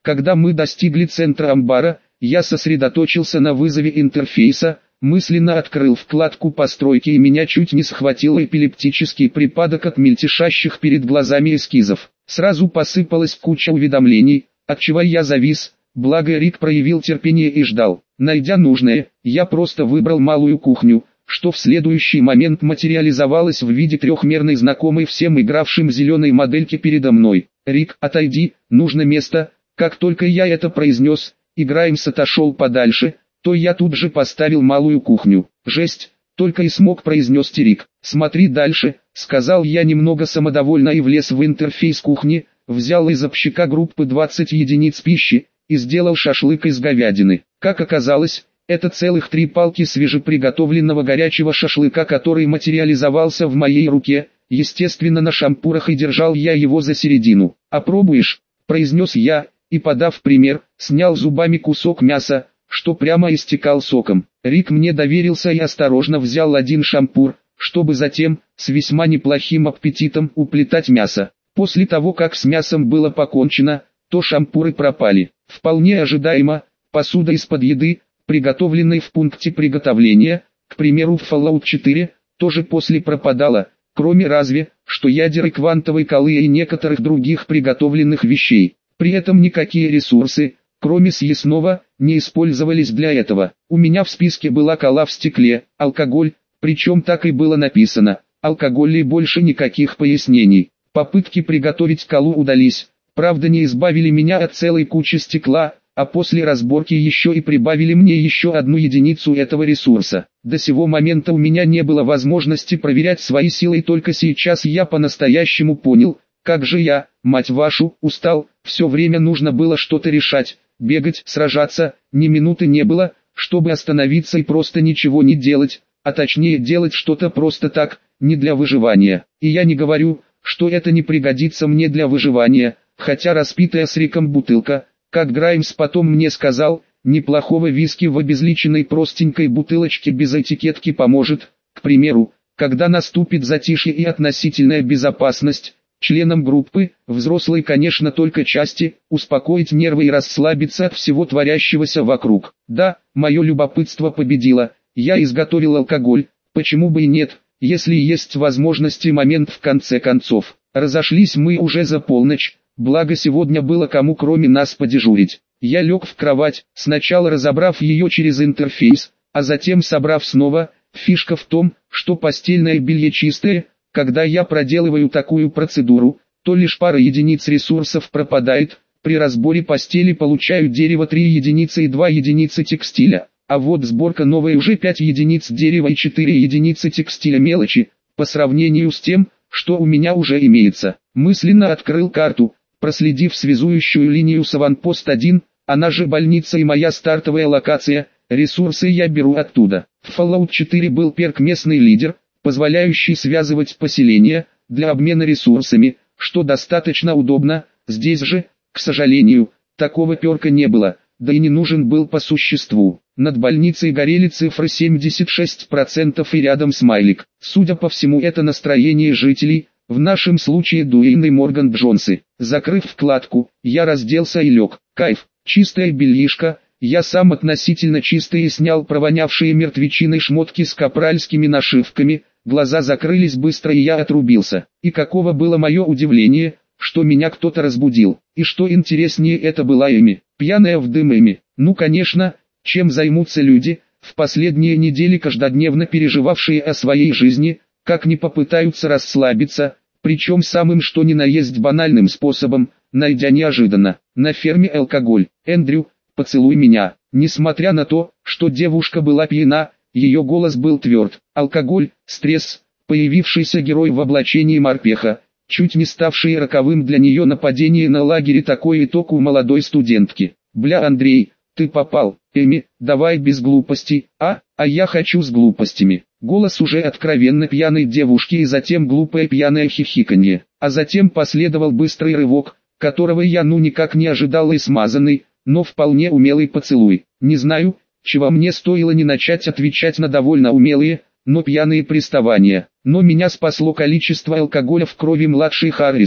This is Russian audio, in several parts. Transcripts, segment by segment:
Когда мы достигли центра амбара, я сосредоточился на вызове интерфейса, мысленно открыл вкладку постройки и меня чуть не схватил эпилептический припадок от мельтешащих перед глазами эскизов. Сразу посыпалась куча уведомлений, отчего я завис, благо Рик проявил терпение и ждал. Найдя нужное, я просто выбрал малую кухню, что в следующий момент материализовалось в виде трехмерной знакомой всем игравшим зеленой модельки передо мной. «Рик, отойди, нужно место». Как только я это произнес, и Граймс отошел подальше, то я тут же поставил малую кухню. «Жесть», только и смог произнести Рик. «Смотри дальше», сказал я немного самодовольно и влез в интерфейс кухни, взял из общака группы 20 единиц пищи и сделал шашлык из говядины. Как оказалось, это целых 3 палки свежеприготовленного горячего шашлыка, который материализовался в моей руке, естественно на шампурах, и держал я его за середину. «Опробуешь?» – произнес я, и, подав пример, снял зубами кусок мяса, что прямо истекал соком. Рик мне доверился и осторожно взял один шампур, чтобы затем, с весьма неплохим аппетитом, уплетать мясо. После того, как с мясом было покончено, то шампуры пропали. Вполне ожидаемо, посуда из-под еды, приготовленной в пункте приготовления, к примеру в Fallout 4, тоже после пропадала, кроме разве, что ядер и квантовой колы и некоторых других приготовленных вещей. При этом никакие ресурсы, кроме съестного, не использовались для этого. У меня в списке была кола в стекле, алкоголь, причем так и было написано, алкоголь, и больше никаких пояснений. Попытки приготовить колу удались, правда не избавили меня от целой кучи стекла, а после разборки еще и прибавили мне еще одну единицу этого ресурса. До сего момента у меня не было возможности проверять свои силы, и только сейчас я по-настоящему понял, как же я, мать вашу, устал. Все время нужно было что-то решать, бегать, сражаться, ни минуты не было, чтобы остановиться и просто ничего не делать, а точнее делать что-то просто так, не для выживания. И я не говорю, что это не пригодится мне для выживания, хотя распитая с Риком бутылка, как Граймс потом мне сказал, неплохого виски в обезличенной простенькой бутылочке без этикетки поможет. К примеру, когда наступит затишье и относительная безопасность, членам группы, взрослой конечно только части, успокоить нервы и расслабиться от всего творящегося вокруг. Да, мое любопытство победило, я изготовил алкоголь, почему бы и нет, если есть возможность и момент. В конце концов, разошлись мы уже за полночь, благо сегодня было кому кроме нас подежурить. Я лег в кровать, сначала разобрав ее через интерфейс, а затем собрав снова. Фишка в том, что постельное белье чистое. Когда я проделываю такую процедуру, то лишь пара единиц ресурсов пропадает, при разборе постели получаю дерево 3 единицы и 2 единицы текстиля, а вот сборка новой уже 5 единиц дерева и 4 единицы текстиля, мелочи, по сравнению с тем, что у меня уже имеется. Мысленно открыл карту, проследив связующую линию с аванпост 1, она же больница и моя стартовая локация, ресурсы я беру оттуда. В Fallout 4 был перк «Местный лидер», позволяющий связывать поселения, для обмена ресурсами, что достаточно удобно. Здесь же, к сожалению, такого перка не было, да и не нужен был по существу. Над больницей горели цифры 76% и рядом смайлик. Судя по всему, это настроение жителей, в нашем случае Дуэйн и Морган Джонсы. Закрыв вкладку, я разделся и лег. Кайф, чистое бельишко. Я сам относительно чистый и снял провонявшие мертвечиной шмотки с капральскими нашивками. Глаза закрылись быстро и я отрубился. И каково было мое удивление, что меня кто-то разбудил. И что интереснее, это была Эми, пьяная в дым Эми. Ну конечно, чем займутся люди, в последние недели каждодневно переживавшие о своей жизни, как не попытаются расслабиться, причем самым что ни на есть банальным способом, найдя неожиданно на ферме алкоголь. «Эндрю, поцелуй меня». Несмотря на то, что девушка была пьяна, ее голос был тверд. Алкоголь, стресс, появившийся герой в облачении морпеха, чуть не ставший роковым для нее нападение на лагере, такой итог у молодой студентки. «Бля, Андрей, ты попал, Эми, давай без глупостей, а я хочу с глупостями». Голос уже откровенно пьяной девушки и затем глупое пьяное хихиканье, а затем последовал быстрый рывок, которого я никак не ожидал, и смазанный, но вполне умелый поцелуй. Не знаю, чего мне стоило не начать отвечать на довольно умелые, но пьяные приставания. Но меня спасло количество алкоголя в крови младшей Харрисон,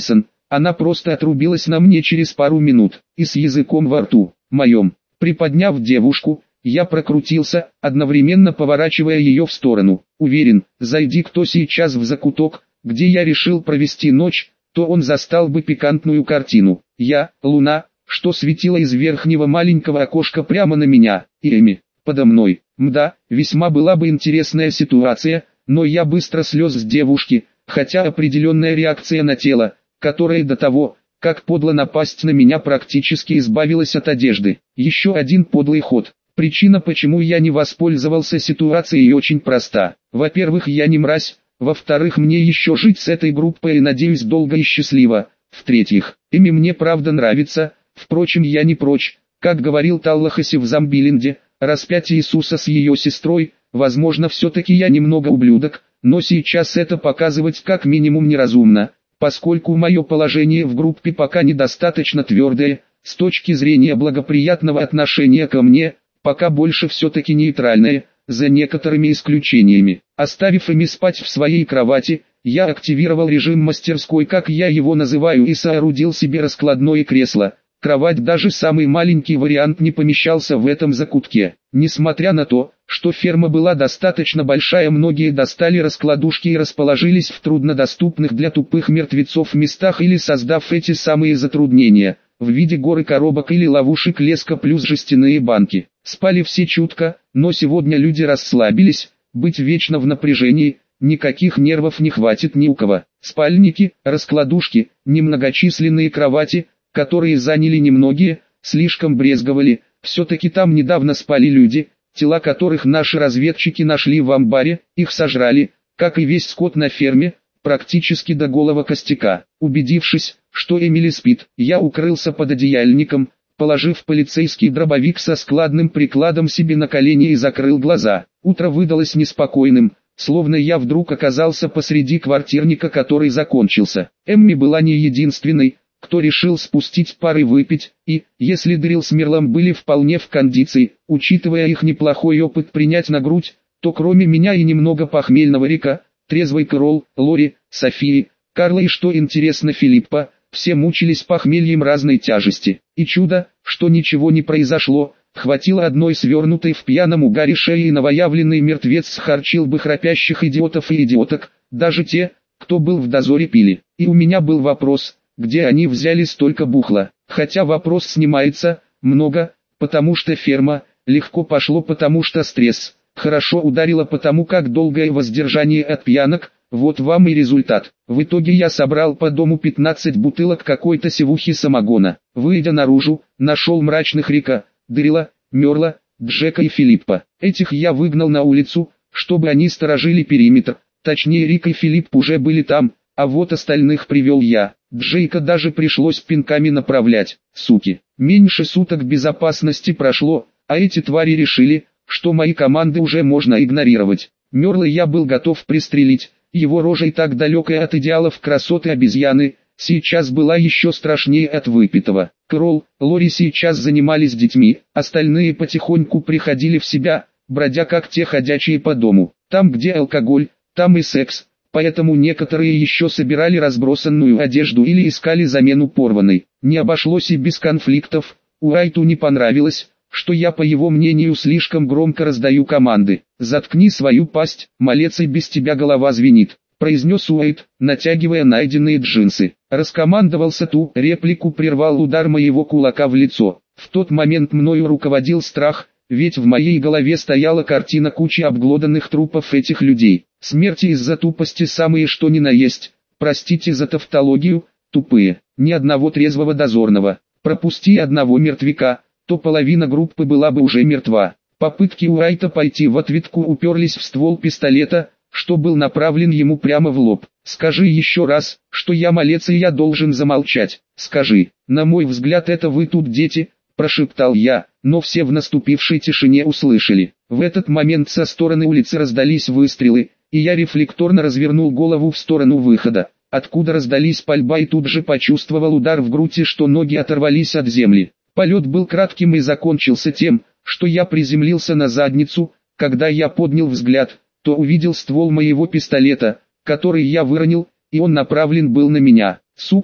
она просто отрубилась на мне через пару минут, и с языком во рту, моем. Приподняв девушку, я прокрутился, одновременно поворачивая ее в сторону. Уверен, зайди кто сейчас в закуток, где я решил провести ночь, то он застал бы пикантную картину. Я, луна, что светила из верхнего маленького окошка прямо на меня, и Эми, подо мной. Мда, весьма была бы интересная ситуация, но я быстро слез с девушки, хотя определенная реакция на тело, которое до того, как подло напасть на меня, практически избавилась от одежды. Еще один подлый ход. Причина, почему я не воспользовался ситуацией, очень проста. Во-первых, я не мразь, во-вторых, мне еще жить с этой группой и надеюсь долго и счастливо. В-третьих, Эми мне правда нравится, впрочем я не прочь, как говорил Таллахаси в Замбиленде, распять Иисуса с ее сестрой, возможно все-таки я немного ублюдок, но сейчас это показывать как минимум неразумно, поскольку мое положение в группе пока недостаточно твердое, с точки зрения благоприятного отношения ко мне, пока больше все-таки нейтральное, за некоторыми исключениями. Оставив Эми спать в своей кровати, я активировал режим мастерской, как я его называю, и соорудил себе раскладное кресло. Кровать, даже самый маленький вариант, не помещался в этом закутке. Несмотря на то, что ферма была достаточно большая, многие достали раскладушки и расположились в труднодоступных для тупых мертвецов местах, или создав эти самые затруднения в виде горы коробок или ловушек леска плюс жестяные банки. Спали все чутко, но сегодня люди расслабились, быть вечно в напряжении, никаких нервов не хватит ни у кого. Спальники, раскладушки, немногочисленные кровати, которые заняли немногие, слишком брезговали, все-таки там недавно спали люди, тела которых наши разведчики нашли в амбаре, их сожрали, как и весь скот на ферме, практически до голого костяка. Убедившись, что Эмили спит, я укрылся под одеяльником, положив полицейский дробовик со складным прикладом себе на колени и закрыл глаза. Утро выдалось неспокойным, словно я вдруг оказался посреди квартирника, который закончился. Эмми была не единственной, кто решил спустить пар и выпить, и, если Дрил с Мерлом были вполне в кондиции, учитывая их неплохой опыт принять на грудь, то кроме меня и немного похмельного Рика, трезвый Кэрол, Лори, Софии, Карла и, что интересно, Филиппа, все мучились похмельем разной тяжести. И чудо, что ничего не произошло, хватило одной свернутой в пьяном угаре шеи, и новоявленный мертвец схарчил бы храпящих идиотов и идиоток, даже те, кто был в дозоре, пили. И у меня был вопрос, где они взяли столько бухла, хотя вопрос снимается, много, потому что ферма, легко пошло потому что стресс, хорошо ударило потому как долгое воздержание от пьянок, вот вам и результат. В итоге я собрал по дому 15 бутылок какой-то севухи самогона. Выйдя наружу, нашел мрачных Рика, Дрила, Мерла, Джека и Филиппа. Этих я выгнал на улицу, чтобы они сторожили периметр, точнее Рик и Филипп уже были там, а вот остальных привел я. Джейка даже пришлось пинками направлять, суки. Меньше суток безопасности прошло, а эти твари решили, что мои команды уже можно игнорировать. Мерла я был готов пристрелить, его рожа и так далекая от идеалов красоты обезьяны, сейчас была еще страшнее от выпитого. Кэрол, Лори сейчас занимались детьми, остальные потихоньку приходили в себя, бродя как те ходячие по дому. Там где алкоголь, там и секс. Поэтому некоторые еще собирали разбросанную одежду или искали замену порванной. Не обошлось и без конфликтов. Уайту не понравилось, что я, по его мнению, слишком громко раздаю команды. «Заткни свою пасть, малец, и без тебя голова звенит», — произнес Уайт, натягивая найденные джинсы. Раскомандовался, ту реплику прервал удар моего кулака в лицо. В тот момент мною руководил страх, ведь в моей голове стояла картина кучи обглоданных трупов этих людей. Смерти из-за тупости самые что ни на есть, простите за тавтологию, тупые. Ни одного трезвого дозорного. Пропусти одного мертвяка, то половина группы была бы уже мертва. Попытки Уайта пойти в ответку уперлись в ствол пистолета, что был направлен ему прямо в лоб. «Скажи еще раз, что я малец и я должен замолчать. Скажи, на мой взгляд это вы тут дети», — прошептал я, но все в наступившей тишине услышали. В этот момент со стороны улицы раздались выстрелы, и я рефлекторно развернул голову в сторону выхода, откуда раздались пальба, и тут же почувствовал удар в грудь и что ноги оторвались от земли. Полет был кратким и закончился тем, что я приземлился на задницу. Когда я поднял взгляд, то увидел ствол моего пистолета, который я выронил, и он направлен был на меня. Сука,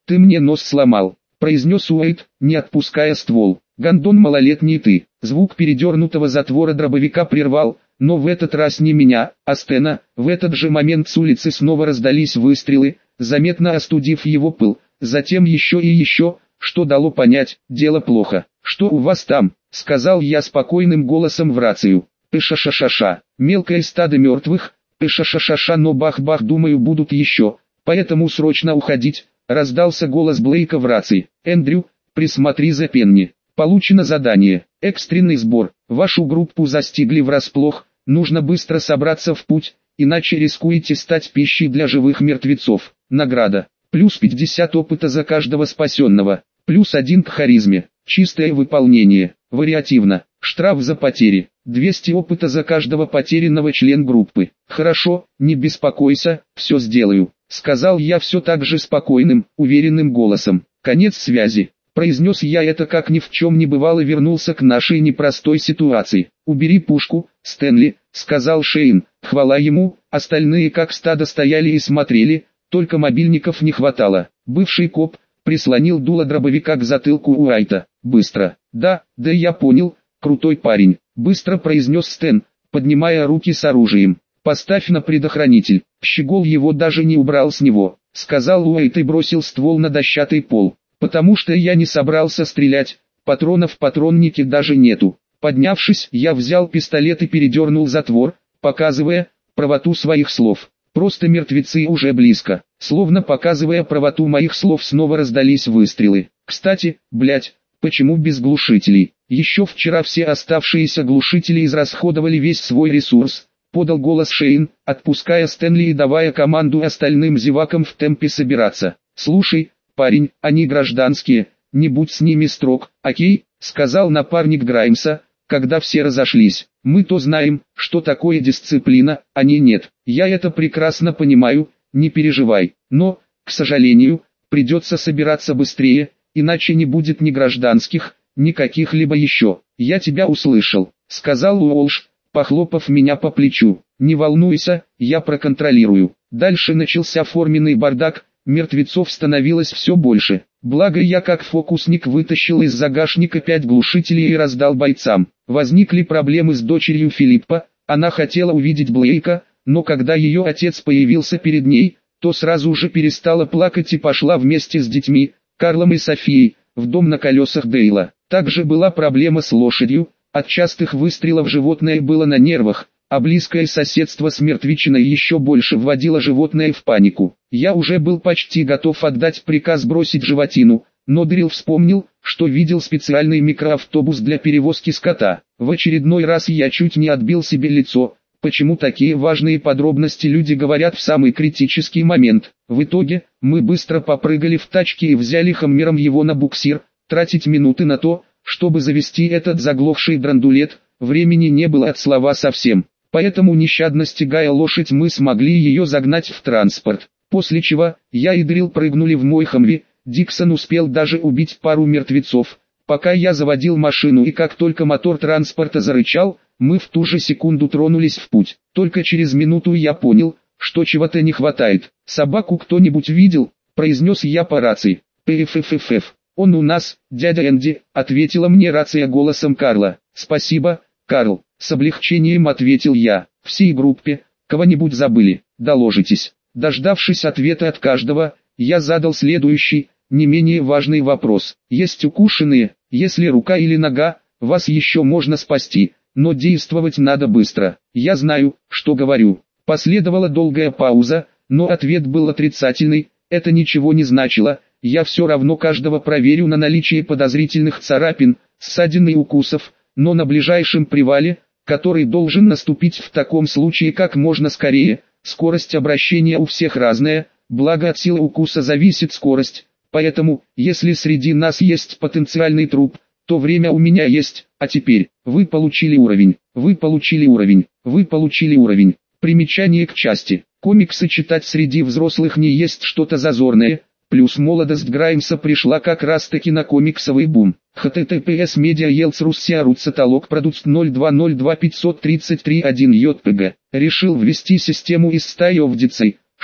Ты мне нос сломал, произнес Уэйд, не отпуская ствол. Гондон малолетний ты. Звук передернутого затвора дробовика прервал, но в этот раз не меня, а Стена. В этот же момент с улицы снова раздались выстрелы, заметно остудив его пыл. Затем еще и еще, что дало понять, дело плохо. «Что у вас там?» — сказал я спокойным голосом в рацию. «Пыша-ша-ша-ша, мелкое стадо мертвых, пыша-ша-ша-ша, но бах-бах, думаю, будут еще, поэтому срочно уходить», — раздался голос Блейка в рации. «Эндрю, присмотри за Пенни. Получено задание, экстренный сбор, вашу группу застигли врасплох, нужно быстро собраться в путь, иначе рискуете стать пищей для живых мертвецов. Награда, плюс 50 опыта за каждого спасенного, плюс 1 к харизме, чистое выполнение, вариативно, штраф за потери, 200 опыта за каждого потерянного член группы. Хорошо, не беспокойся, все сделаю», — сказал я все так же спокойным, уверенным голосом. «Конец связи», — произнес я это как ни в чем не бывало, вернулся к нашей непростой ситуации. «Убери пушку, Стэнли», — сказал Шейн, хвала ему, остальные как стадо стояли и смотрели, только мобильников не хватало. Бывший коп прислонил дуло дробовика к затылку Уайта. «Быстро». Да я понял, крутой парень», — быстро произнес Стэн, поднимая руки с оружием. «Поставь на предохранитель». Щегол его даже не убрал с него, — сказал Уайт и бросил ствол на дощатый пол. «Потому что я не собрался стрелять, патронов в патроннике даже нету». Поднявшись, я взял пистолет и передернул затвор, показывая правоту своих слов. Просто мертвецы уже близко. Словно показывая правоту моих слов, снова раздались выстрелы. Кстати, почему без глушителей? Еще вчера все оставшиеся глушители израсходовали весь свой ресурс, подал голос Шейн, отпуская Стэнли и давая команду остальным зевакам в темпе собираться. «Слушай, парень, они гражданские, не будь с ними строг, окей?» — сказал напарник Граймса, когда все разошлись. «Мы то знаем, что такое дисциплина, они нет. Я это прекрасно понимаю, не переживай. Но, к сожалению, придется собираться быстрее, иначе не будет ни гражданских, ни каких-либо еще». «Я тебя услышал», — сказал Уолш, похлопав меня по плечу. «Не волнуйся, я проконтролирую». Дальше начался форменный бардак, мертвецов становилось все больше. Благо я как фокусник вытащил из загашника 5 глушителей и раздал бойцам. Возникли проблемы с дочерью Филиппа, она хотела увидеть Блейка, но когда ее отец появился перед ней, то сразу же перестала плакать и пошла вместе с детьми, Карлом и Софией, в дом на колесах Дейла. Также была проблема с лошадью, от частых выстрелов животное было на нервах, а близкое соседство с мертвечиной еще больше вводило животное в панику. Я уже был почти готов отдать приказ бросить животину, но Дрил вспомнил, что видел специальный микроавтобус для перевозки скота. В очередной раз я чуть не отбил себе лицо, почему такие важные подробности люди говорят в самый критический момент. В итоге, мы быстро попрыгали в тачке и взяли Хаммером его на буксир. Тратить минуты на то, чтобы завести этот заглохший драндулет, времени не было от слова совсем. Поэтому, нещадно стягая лошадь, мы смогли ее загнать в транспорт. После чего, я и Дрил прыгнули в мой Хамви. Диксон успел даже убить пару мертвецов, пока я заводил машину, и как только мотор транспорта зарычал, мы в ту же секунду тронулись в путь. Только через минуту я понял, что чего-то не хватает. «Собаку кто-нибудь видел?» — произнес я по рации. «Пфффф. Он у нас, дядя Энди», — ответила мне рация голосом Карла. «Спасибо, Карл», — с облегчением ответил я. «Всей группе, кого-нибудь забыли, доложитесь». Дождавшись ответа от каждого, я задал следующий, не менее важный вопрос. «Есть укушенные? Если рука или нога, вас еще можно спасти, но действовать надо быстро. Я знаю, что говорю». Последовала долгая пауза, но ответ был отрицательный. Это ничего не значило. Я все равно каждого проверю на наличие подозрительных царапин, ссадин и укусов, но на ближайшем привале, который должен наступить в таком случае как можно скорее. Скорость обращения у всех разная, благо от силы укуса зависит скорость, поэтому, если среди нас есть потенциальный труп, то время у меня есть. А теперь, вы получили уровень, вы получили уровень, вы получили уровень. Примечание к части. Комиксы читать среди взрослых не есть что-то зазорное, плюс молодость Граймса пришла как раз таки на комиксовый бум. https media yields russia rutsatolog product 0202 533 1 jpg. Решил ввести систему из стаи овдицей,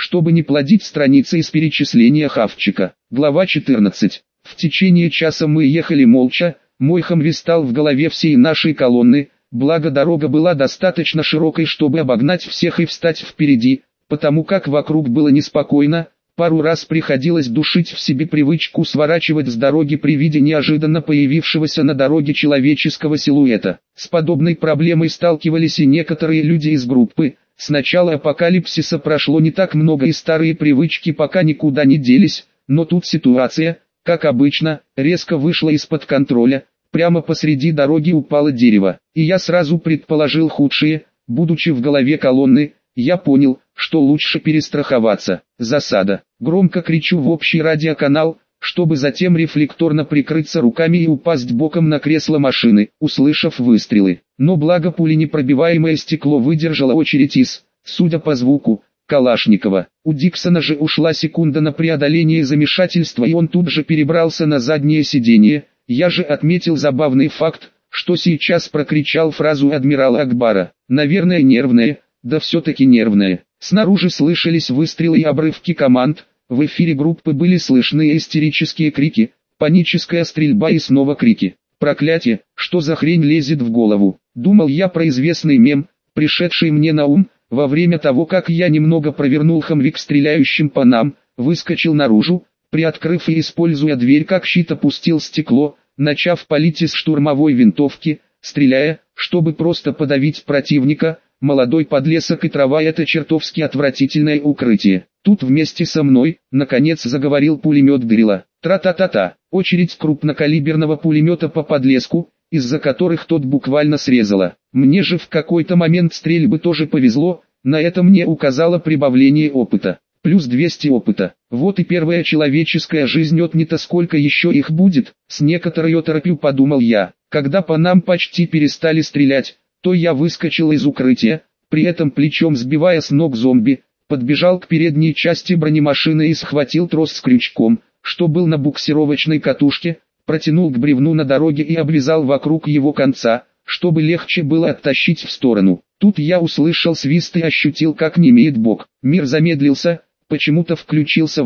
чтобы не плодить страницы из перечисления хавчика. Глава 14. В течение часа мы ехали молча, мой Хамви стал в голове всей нашей колонны, благо дорога была достаточно широкой, чтобы обогнать всех и встать впереди, потому как вокруг было неспокойно. Пару раз приходилось душить в себе привычку сворачивать с дороги при виде неожиданно появившегося на дороге человеческого силуэта. С подобной проблемой сталкивались и некоторые люди из группы. С начала апокалипсиса прошло не так много и старые привычки пока никуда не делись, но тут ситуация, как обычно, резко вышла из-под контроля. Прямо посреди дороги упало дерево, и я сразу предположил худшее. Будучи в голове колонны, я понял, что лучше перестраховаться. Засада. Громко кричу в общий радиоканал, чтобы затем рефлекторно прикрыться руками и упасть боком на кресло машины, услышав выстрелы. Но благо пуленепробиваемое стекло выдержало очередь из, судя по звуку, Калашникова. У Диксона же ушла секунда на преодоление замешательства, и он тут же перебрался на заднее сиденье. Я же отметил забавный факт, что сейчас прокричал фразу адмирала Акбара. Наверное, нервная, да все-таки нервная. Снаружи слышались выстрелы и обрывки команд. В эфире группы были слышны истерические крики, паническая стрельба и снова крики. Проклятие, что за хрень лезет в голову? Думал я про известный мем, пришедший мне на ум, во время того, как я немного провернул Хамвик стреляющим по нам, выскочил наружу, приоткрыв и используя дверь как щит опустил стекло, начав палить из штурмовой винтовки, стреляя, чтобы просто подавить противника. Молодой подлесок и трава — это чертовски отвратительное укрытие. Тут вместе со мной, наконец, заговорил пулемет Дрила. Тра-та-та-та, очередь крупнокалиберного пулемета по подлеску, из-за которых тот буквально срезало. Мне же в какой-то момент стрельбы тоже повезло, на это мне указало прибавление опыта. Плюс 200 опыта. Вот и первая человеческая жизнь отнята, сколько еще их будет, с некоторой оторопью подумал я. Когда по нам почти перестали стрелять, то я выскочил из укрытия, при этом плечом сбивая с ног зомби, подбежал к передней части бронемашины и схватил трос с крючком, что был на буксировочной катушке, протянул к бревну на дороге и обвязал вокруг его конца, чтобы легче было оттащить в сторону. Тут я услышал свист и ощутил, как немеет бок. Мир замедлился, почему-то включился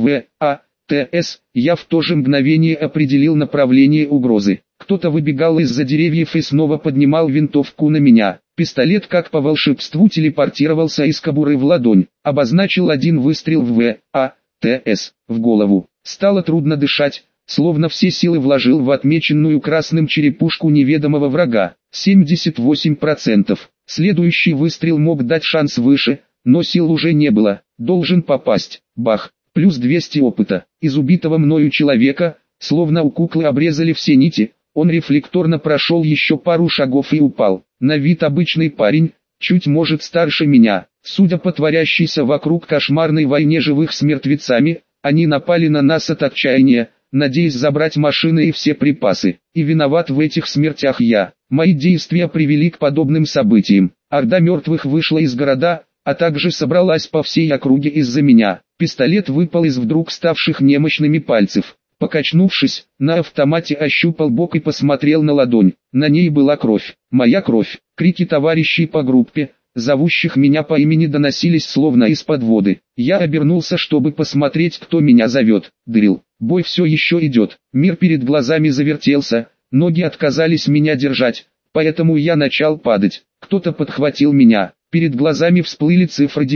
ВАТС, я в то же мгновение определил направление угрозы. Кто-то выбегал из-за деревьев и снова поднимал винтовку на меня. Пистолет как по волшебству телепортировался из кобуры в ладонь. Обозначил один выстрел в ВАТС, в голову. Стало трудно дышать, словно все силы вложил в отмеченную красным черепушку неведомого врага. 78%. Следующий выстрел мог дать шанс выше, но сил уже не было. Должен попасть. Бах. Плюс 200 опыта. Из убитого мною человека, словно у куклы обрезали все нити, он рефлекторно прошел еще пару шагов и упал. На вид обычный парень, чуть может старше меня. Судя по творящейся вокруг кошмарной войне живых с мертвецами, они напали на нас от отчаяния, надеясь забрать машины и все припасы. И виноват в этих смертях я. Мои действия привели к подобным событиям. Орда мертвых вышла из города, а также собралась по всей округе из-за меня. Пистолет выпал из вдруг ставших немощными пальцев. Покачнувшись, на автомате ощупал бок и посмотрел на ладонь. На ней была кровь. Моя кровь. Крики товарищей по группе, зовущих меня по имени, доносились словно из-под воды. Я обернулся, чтобы посмотреть, кто меня зовет. Дрил. Бой все еще идет. Мир перед глазами завертелся, ноги отказались меня держать, поэтому я начал падать. Кто-то подхватил меня. Перед глазами всплыли цифры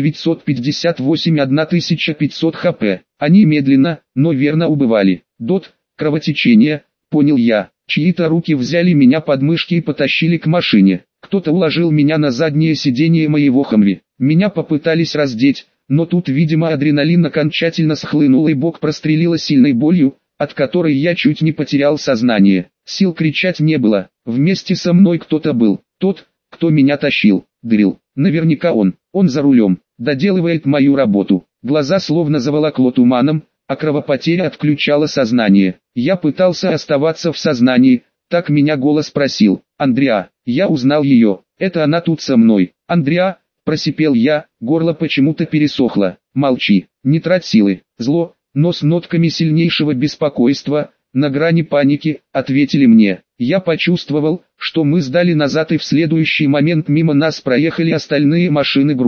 958 1500 хп. Они медленно, но верно убывали. Дот, кровотечение, понял я. Чьи-то руки взяли меня под мышки и потащили к машине. Кто-то уложил меня на заднее сиденье моего Хамви. Меня попытались раздеть, но тут, видимо, адреналин окончательно схлынул и бок прострелило сильной болью, от которой я чуть не потерял сознание. Сил кричать не было. Вместе со мной кто-то был. Тот, кто меня тащил. Дрил. Наверняка он за рулем, доделывает мою работу. Глаза словно заволокло туманом, а кровопотеря отключала сознание. Я пытался оставаться в сознании, так меня голос просил. Андреа, я узнал ее, это она тут со мной. Андреа, просипел я, горло почему-то пересохло. Молчи, не трать силы. Зло, но с нотками сильнейшего беспокойства, на грани паники, ответили мне. Я почувствовал, что мы сдали назад, и в следующий момент мимо нас проехали остальные машины группы.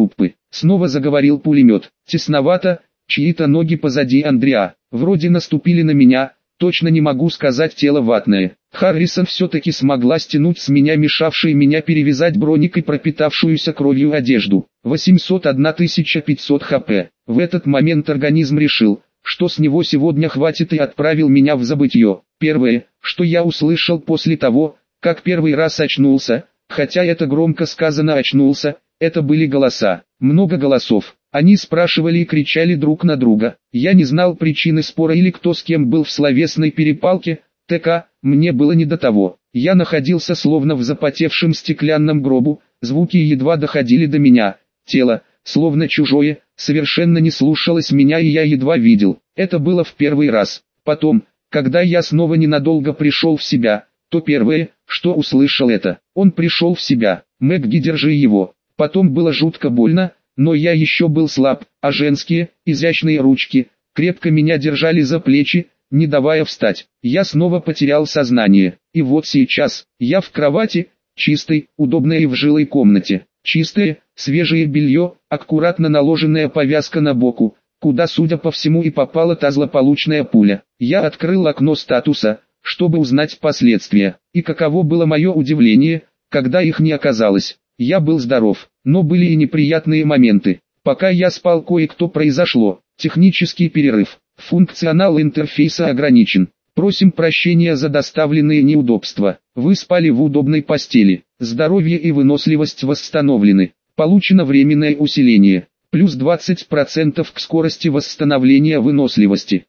Снова заговорил пулемет. Тесновато, чьи-то ноги позади Андреа. Вроде наступили на меня, точно не могу сказать, тело ватное. Харрисон все-таки смогла стянуть с меня мешавшие меня перевязать броник и пропитавшуюся кровью одежду. 801 500 хп. В этот момент организм решил, что с него сегодня хватит, и отправил меня в забытье. Первое, что я услышал после того, как первый раз очнулся, хотя это громко сказано очнулся, это были голоса. Много голосов. Они спрашивали и кричали друг на друга. Я не знал причины спора или кто с кем был в словесной перепалке. ТК, мне было не до того. Я находился словно в запотевшем стеклянном гробу, звуки едва доходили до меня. Тело, словно чужое, совершенно не слушалось меня, и я едва видел. Это было в первый раз. Потом, когда я снова ненадолго пришел в себя, то первое, что услышал, это: он пришел в себя. Мэгги, держи его. Потом было жутко больно, но я еще был слаб, а женские, изящные ручки, крепко меня держали за плечи, не давая встать. Я снова потерял сознание. И вот сейчас, я в кровати, чистой, удобной и в жилой комнате. Чистое, свежее белье, аккуратно наложенная повязка на боку, куда, судя по всему, и попала та злополучная пуля. Я открыл окно статуса, чтобы узнать последствия. И каково было мое удивление, когда их не оказалось. Я был здоров, но были и неприятные моменты. Пока я спал, кое-что произошло. Технический перерыв. Функционал интерфейса ограничен. Просим прощения за доставленные неудобства. Вы спали в удобной постели. Здоровье и выносливость восстановлены. Получено временное усиление. Плюс 20% к скорости восстановления выносливости.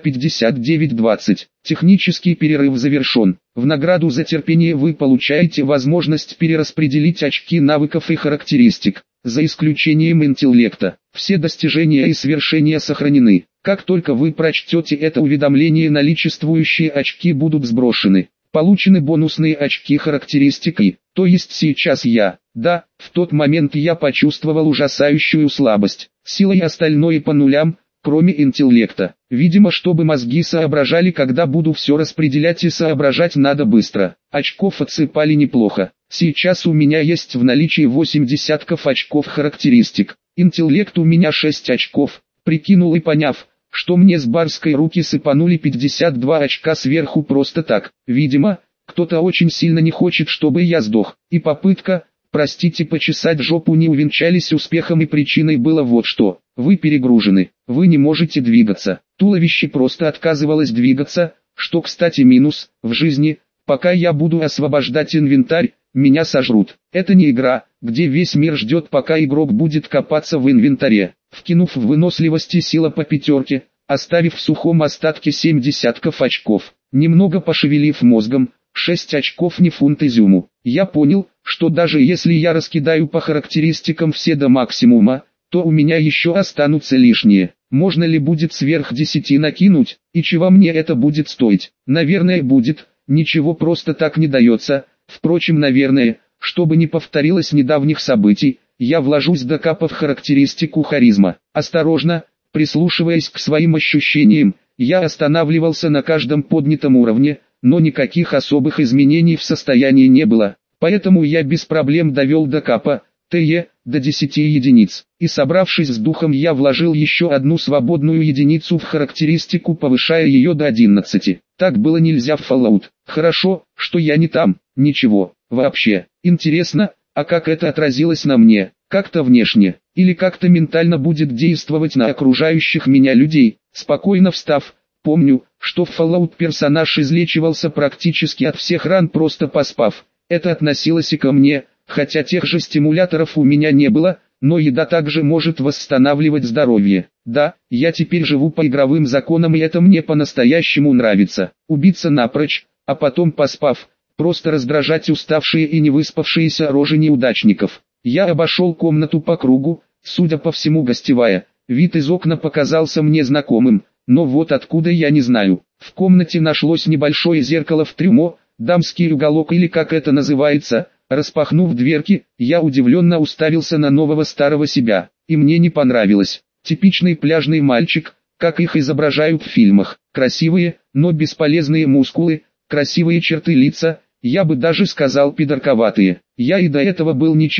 2.59.20. Технический перерыв завершен. В награду за терпение вы получаете возможность перераспределить очки навыков и характеристик. За исключением интеллекта. Все достижения и свершения сохранены. Как только вы прочтете это уведомление, наличествующие очки будут сброшены. Получены бонусные очки характеристики, то есть сейчас да, в тот момент я почувствовал ужасающую слабость. Сила и остальное по нулям, кроме интеллекта. Видимо, чтобы мозги соображали, когда буду все распределять, и соображать надо быстро. Очков отсыпали неплохо. Сейчас у меня есть в наличии 8 десятков очков характеристик. Интеллект у меня 6 очков. Прикинул и поняв, что мне с барской руки сыпанули 52 очка сверху просто так. Видимо, кто-то очень сильно не хочет, чтобы я сдох. И попытка, почесать жопу не увенчались успехом, и причиной было вот что. Вы перегружены, вы не можете двигаться. Туловище просто отказывалось двигаться, что, кстати, минус. В жизни, пока я буду освобождать инвентарь, меня сожрут. Это не игра, где весь мир ждет, пока игрок будет копаться в инвентаре. Вкинув в выносливости сила по 5, оставив в сухом остатке 7 десятков очков, немного пошевелив мозгом, 6 очков не фунт изюму. Я понял, что даже если я раскидаю по характеристикам все до максимума, то у меня еще останутся лишние. Можно ли будет сверх 10 накинуть, и чего мне это будет стоить? Наверное, будет, ничего просто так не дается. Впрочем, наверное, чтобы не повторилось недавних событий, я вложусь до капа в характеристику харизма. Осторожно, прислушиваясь к своим ощущениям, я останавливался на каждом поднятом уровне, но никаких особых изменений в состоянии не было. Поэтому я без проблем довел до капа, ТЕ, до 10 единиц. И собравшись с духом, я вложил еще одну свободную единицу в характеристику, повышая ее до 11. Так было нельзя в Fallout. Хорошо, что я не там, ничего, вообще. Интересно, а как это отразилось на мне? Как-то внешне, или как-то ментально будет действовать на окружающих меня людей? Спокойно встав, помню, что в Fallout персонаж излечивался практически от всех ран, просто поспав. Это относилось и ко мне, хотя тех же стимуляторов у меня не было, но еда также может восстанавливать здоровье. Да, я теперь живу по игровым законам, и это мне по-настоящему нравится. Убиться напрочь, а потом, поспав, просто раздражать уставшие и невыспавшиеся рожи неудачников. Я обошел комнату по кругу, судя по всему гостевая. Вид из окна показался мне знакомым, но вот откуда я не знаю. В комнате нашлось небольшое зеркало в трюмо, дамский уголок или как это называется. Распахнув дверки, я удивленно уставился на нового старого себя, и мне не понравилось. Типичный пляжный мальчик, как их изображают в фильмах. Красивые, но бесполезные мускулы, красивые черты лица, я бы даже сказал пидорковатые. Я и до этого был ничего,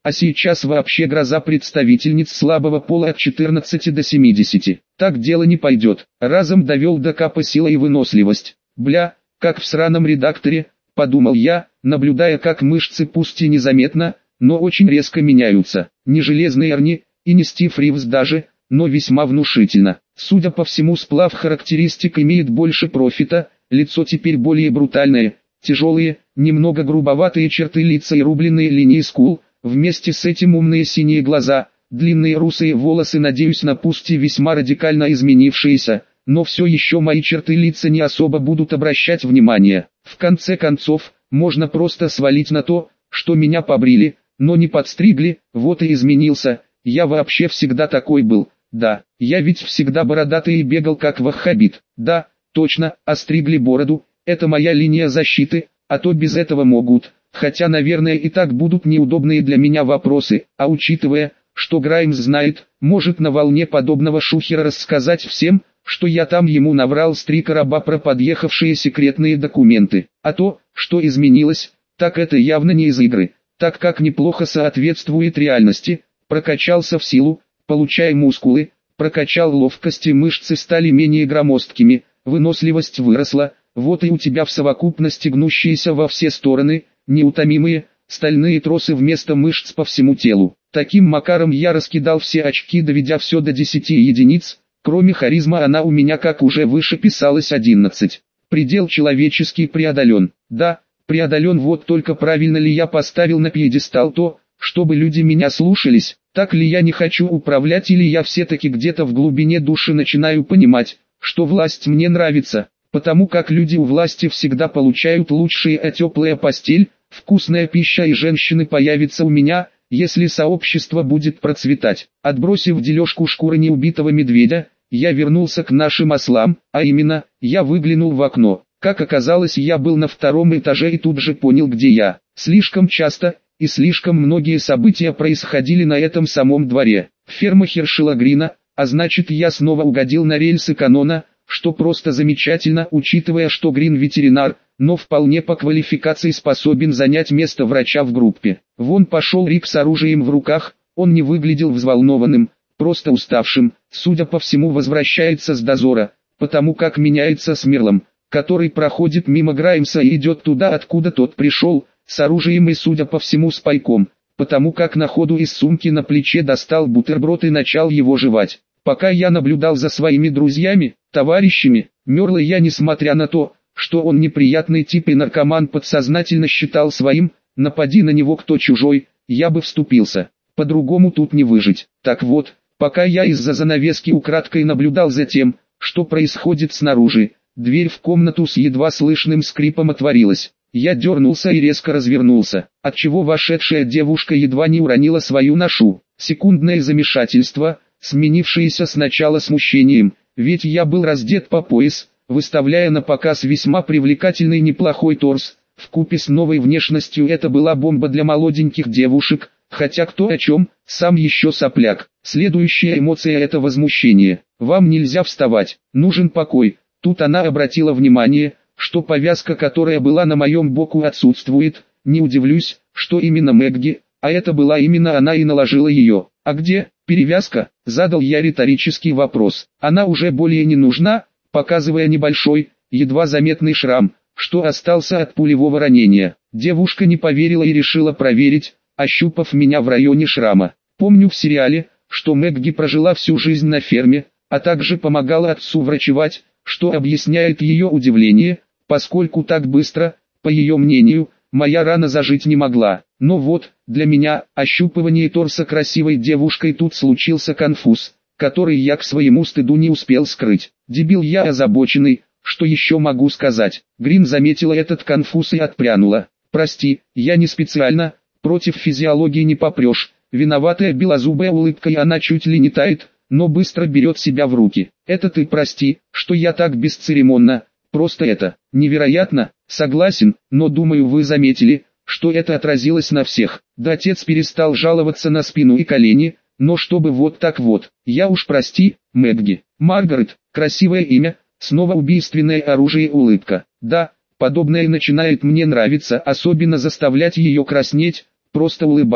а сейчас вообще гроза представительниц слабого пола от 14 до 70. Так дело не пойдет. Разом довел до капа сила и выносливость. Бля, как в сраном редакторе, подумал я, наблюдая, как мышцы пусть и незаметно, но очень резко меняются. Не железный Эрни, и не Стив Ривз даже, но весьма внушительно. Судя по всему, сплав характеристик имеет больше профита, лицо теперь более брутальное, тяжелые, немного грубоватые черты лица и рубленные линии скул, вместе с этим умные синие глаза, длинные русые волосы, надеюсь, на пусть и весьма радикально изменившиеся, но все еще мои черты лица не особо будут обращать внимание. В конце концов, можно просто свалить на то, что меня побрили, но не подстригли, вот и изменился. Я вообще всегда такой был, да, я ведь всегда бородатый и бегал как ваххабит, да, точно, остригли бороду, это моя линия защиты, а то без этого могут, хотя, наверное, и так будут неудобные для меня вопросы, а учитывая, что Граймс знает, может на волне подобного шухера рассказать всем, что я там ему наврал с 3 короба про подъехавшие секретные документы, а то, что изменилось, так это явно не из игры, так как неплохо соответствует реальности. Прокачался в силу, получая мускулы, прокачал ловкость и мышцы стали менее громоздкими, выносливость выросла, вот и у тебя в совокупности гнущиеся во все стороны, неутомимые, стальные тросы вместо мышц по всему телу. Таким макаром я раскидал все очки, доведя все до 10 единиц, кроме харизма она у меня, как уже выше писалось, 11. Предел человеческий преодолен. Да, преодолен, вот только правильно ли я поставил на пьедестал то, чтобы люди меня слушались, так ли я не хочу управлять, или я все-таки где-то в глубине души начинаю понимать, что власть мне нравится, потому как люди у власти всегда получают лучшие, а теплая постель, вкусная пища и женщины появятся у меня, если сообщество будет процветать. Отбросив дележку шкуры неубитого медведя, я вернулся к нашим ослам, а именно, я выглянул в окно. Как оказалось, я был на 2-м этаже и тут же понял, где я. Слишком часто и слишком многие события происходили на этом самом дворе. Ферма Хершела Грина, а значит, я снова угодил на рельсы канона, что просто замечательно, учитывая, что Грин ветеринар, но вполне по квалификации способен занять место врача в группе. Вон пошел Рик с оружием в руках, он не выглядел взволнованным, просто уставшим, судя по всему возвращается с дозора, потому как меняется с Мерлом, который проходит мимо Граймса и идет туда, откуда тот пришел, с оружием и, судя по всему, с пайком, потому как на ходу из сумки на плече достал бутерброд и начал его жевать. Пока я наблюдал за своими друзьями, товарищами, Мерла я, несмотря на то, что он неприятный тип и наркоман, подсознательно считал своим, напади на него кто чужой, я бы вступился, по-другому тут не выжить. Так вот, пока я из-за занавески украдкой наблюдал за тем, что происходит снаружи, дверь в комнату с едва слышным скрипом отворилась. Я дернулся и резко развернулся, отчего вошедшая девушка едва не уронила свою ношу. Секундное замешательство, сменившееся сначала смущением, ведь я был раздет по пояс, выставляя на показ весьма привлекательный неплохой торс. Вкупе с новой внешностью это была бомба для молоденьких девушек, хотя кто о чем, сам еще сопляк. Следующая эмоция — это возмущение. Вам нельзя вставать, нужен покой. Тут она обратила внимание, что повязка, которая была на моем боку, отсутствует. Не удивлюсь, что именно Мэгги, а это была именно она, и наложила ее. А где перевязка? Задал я риторический вопрос. Она уже более не нужна, показывая небольшой, едва заметный шрам, что остался от пулевого ранения. Девушка не поверила и решила проверить, ощупав меня в районе шрама. Помню в сериале, что Мэгги прожила всю жизнь на ферме, а также помогала отцу врачевать, что объясняет ее удивление, поскольку так быстро, по ее мнению, моя рана зажить не могла. Но вот, для меня, ощупывание торса красивой девушкой, тут случился конфуз, который я к своему стыду не успел скрыть. Дебил я озабоченный, что еще могу сказать. Грин заметила этот конфуз и отпрянула. Прости, я не специально, против физиологии не попрешь. Виноватая белозубая улыбка, и она чуть ли не тает, но быстро берет себя в руки. Это ты прости, что я так бесцеремонно. Просто это невероятно, согласен, но думаю, вы заметили, что это отразилось на всех. Да, отец перестал жаловаться на спину и колени, но чтобы вот так вот. Я уж прости, Мэгги. Маргарет, красивое имя, снова убийственное оружие, улыбка. Да, подобное начинает мне нравиться, особенно заставлять ее краснеть, просто улыбаясь.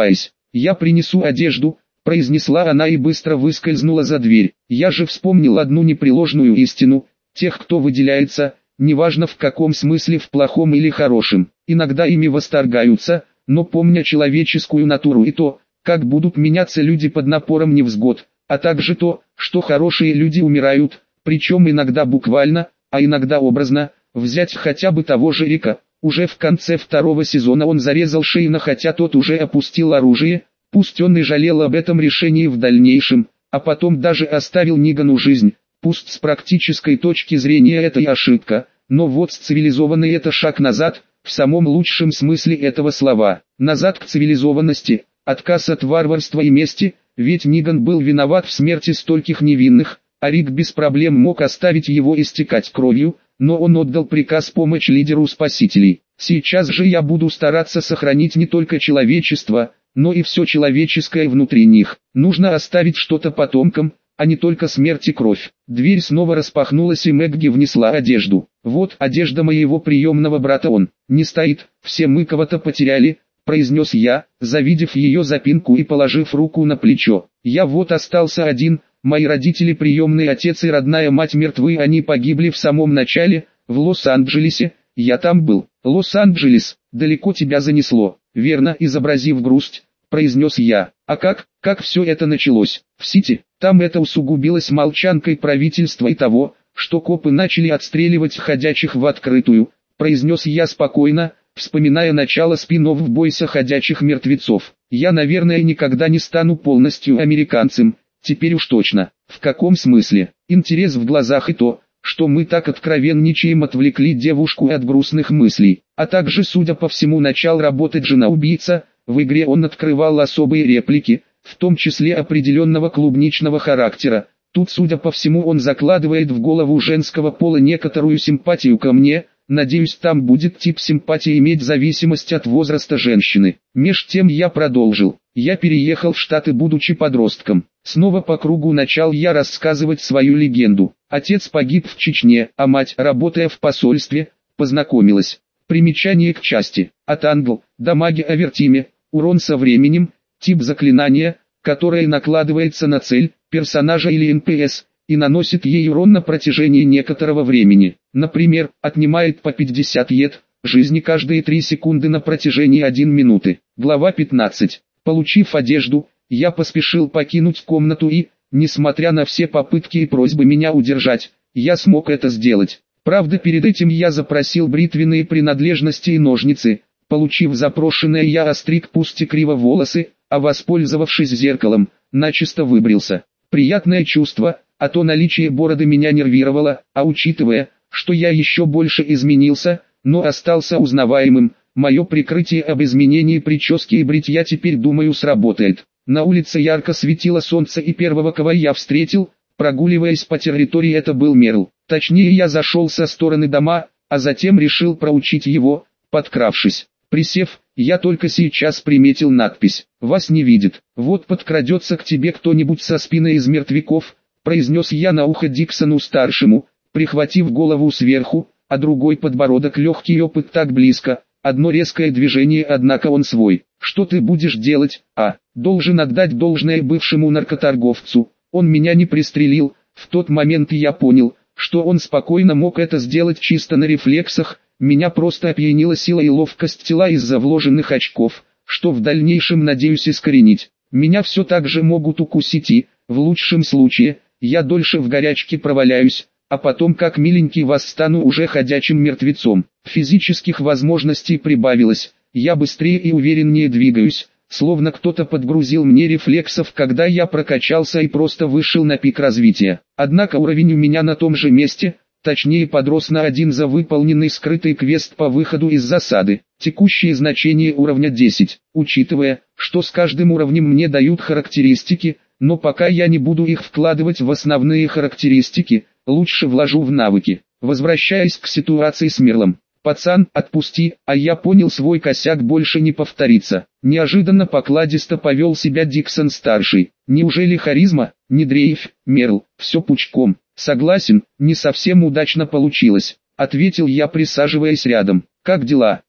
«Я принесу одежду», — произнесла она и быстро выскользнула за дверь. Я же вспомнил одну непреложную истину: тех, кто выделяется, неважно в каком смысле, в плохом или хорошем, иногда ими восторгаются, но помня человеческую натуру и то, как будут меняться люди под напором невзгод, а также то, что хорошие люди умирают, причем иногда буквально, а иногда образно, взять хотя бы того же Рика. Уже в конце второго сезона он зарезал Шейна, хотя тот уже опустил оружие, пусть он и жалел об этом решении в дальнейшем, а потом даже оставил Нигану жизнь, пусть с практической точки зрения это и ошибка, но вот с цивилизованной это шаг назад, в самом лучшем смысле этого слова, назад к цивилизованности, отказ от варварства и мести, ведь Ниган был виноват в смерти стольких невинных, а Рик без проблем мог оставить его истекать кровью, но он отдал приказ помочь лидеру спасителей. Сейчас же я буду стараться сохранить не только человечество, но и все человеческое внутри них. Нужно оставить что-то потомкам, а не только смерть и кровь. Дверь снова распахнулась и Мэгги внесла одежду. «Вот одежда моего приемного брата, он не стоит, все мы кого-то потеряли», — произнес я, завидев ее запинку и положив руку на плечо. «Я вот остался один. Мои родители, приемный отец и родная мать мертвы, они погибли в самом начале, в Лос-Анджелесе, я там был». «Лос-Анджелес, далеко тебя занесло», — верно изобразив грусть, произнес я. «А как все это началось? В Сити? Там это усугубилось молчанкой правительства и того, что копы начали отстреливать ходячих в открытую», — произнес я спокойно, вспоминая начало спин-офф «Бойся ходячих мертвецов». «Я, наверное, никогда не стану полностью американцем. Теперь уж точно». «В каком смысле?» «Интерес в глазах и то, что мы так откровенничаем, отвлекли девушку от грустных мыслей. А также, судя по всему, начал работать жена-убийца. В игре он открывал особые реплики, в том числе определенного клубничного характера. Тут, судя по всему, он закладывает в голову женского пола некоторую симпатию ко мне. Надеюсь, там будет тип симпатии иметь зависимость от возраста женщины». Меж тем я продолжил. «Я переехал в Штаты, будучи подростком. Снова по кругу начал я рассказывать свою легенду. Отец погиб в Чечне, а мать, работая в посольстве, познакомилась. Примечание к части. От англ, дамаги авертиме, урон со временем, тип заклинания, которое накладывается на цель, персонажа или НПС, и наносит ей урон на протяжении некоторого времени. Например, отнимает по 50 ед, жизни каждые 3 секунды на протяжении 1 минуты. Глава 15. Получив одежду, я поспешил покинуть комнату и, несмотря на все попытки и просьбы меня удержать, я смог это сделать. Правда, перед этим я запросил бритвенные принадлежности и ножницы. Получив запрошенное, я остриг пусть и криво волосы, а воспользовавшись зеркалом, начисто выбрился. Приятное чувство, а то наличие бороды меня нервировало, а учитывая, что я еще больше изменился, но остался узнаваемым, мое прикрытие об изменении прически и бритья теперь, думаю, сработает. На улице ярко светило солнце, и первого, кого я встретил, прогуливаясь по территории, это был Мерл. Точнее, я зашел со стороны дома, а затем решил проучить его, подкравшись. Присев, я только сейчас приметил надпись: «Вас не видит». «Вот подкрадется к тебе кто-нибудь со спины из мертвяков», произнес я на ухо Диксону-старшему, прихватив голову сверху, а другой подбородок. Легкий опыт так близко, одно резкое движение, однако он свой. «Что ты будешь делать?» Должен отдать должное бывшему наркоторговцу, он меня не пристрелил. В тот момент я понял, что он спокойно мог это сделать чисто на рефлексах. Меня просто опьянила сила и ловкость тела из-за вложенных очков, что в дальнейшем надеюсь искоренить. Меня все так же могут укусить и, в лучшем случае, я дольше в горячке проваляюсь, а потом как миленький восстану уже ходячим мертвецом. Физических возможностей прибавилось, я быстрее и увереннее двигаюсь, словно кто-то подгрузил мне рефлексов, когда я прокачался и просто вышел на пик развития. Однако уровень у меня на том же месте, точнее подрос на 1 за выполненный скрытый квест по выходу из засады. Текущее значение уровня 10, учитывая, что с каждым уровнем мне дают характеристики, но пока я не буду их вкладывать в основные характеристики, лучше вложу в навыки. Возвращаясь к ситуации с Мерлом. «Пацан, отпусти», а я понял, свой косяк больше не повторится. Неожиданно покладисто повел себя Диксон-старший. «Неужели харизма? Не дрейфь, Мерл, все пучком». «Согласен, не совсем удачно получилось», — ответил я, присаживаясь рядом. «Как дела?»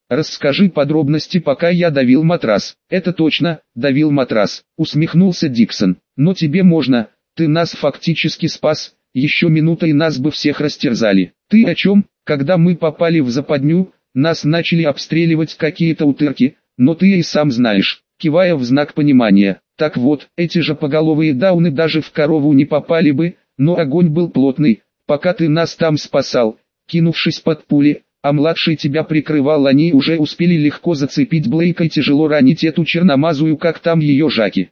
расскажи подробности, пока я давил матрас. Это точно, давил матрас, усмехнулся Диксон. Но тебе можно, ты нас фактически спас, еще минута и нас бы всех растерзали. Ты о чем? Когда мы попали в западню, нас начали обстреливать какие-то утырки, но ты и сам знаешь, кивая в знак понимания. Так вот, эти же поголовые дауны даже в корову не попали бы, но огонь был плотный, пока ты нас там спасал, кинувшись под пули, а младший тебя прикрывал, они уже успели легко зацепить Блейка и тяжело ранить эту черномазую, как там ее Жаки.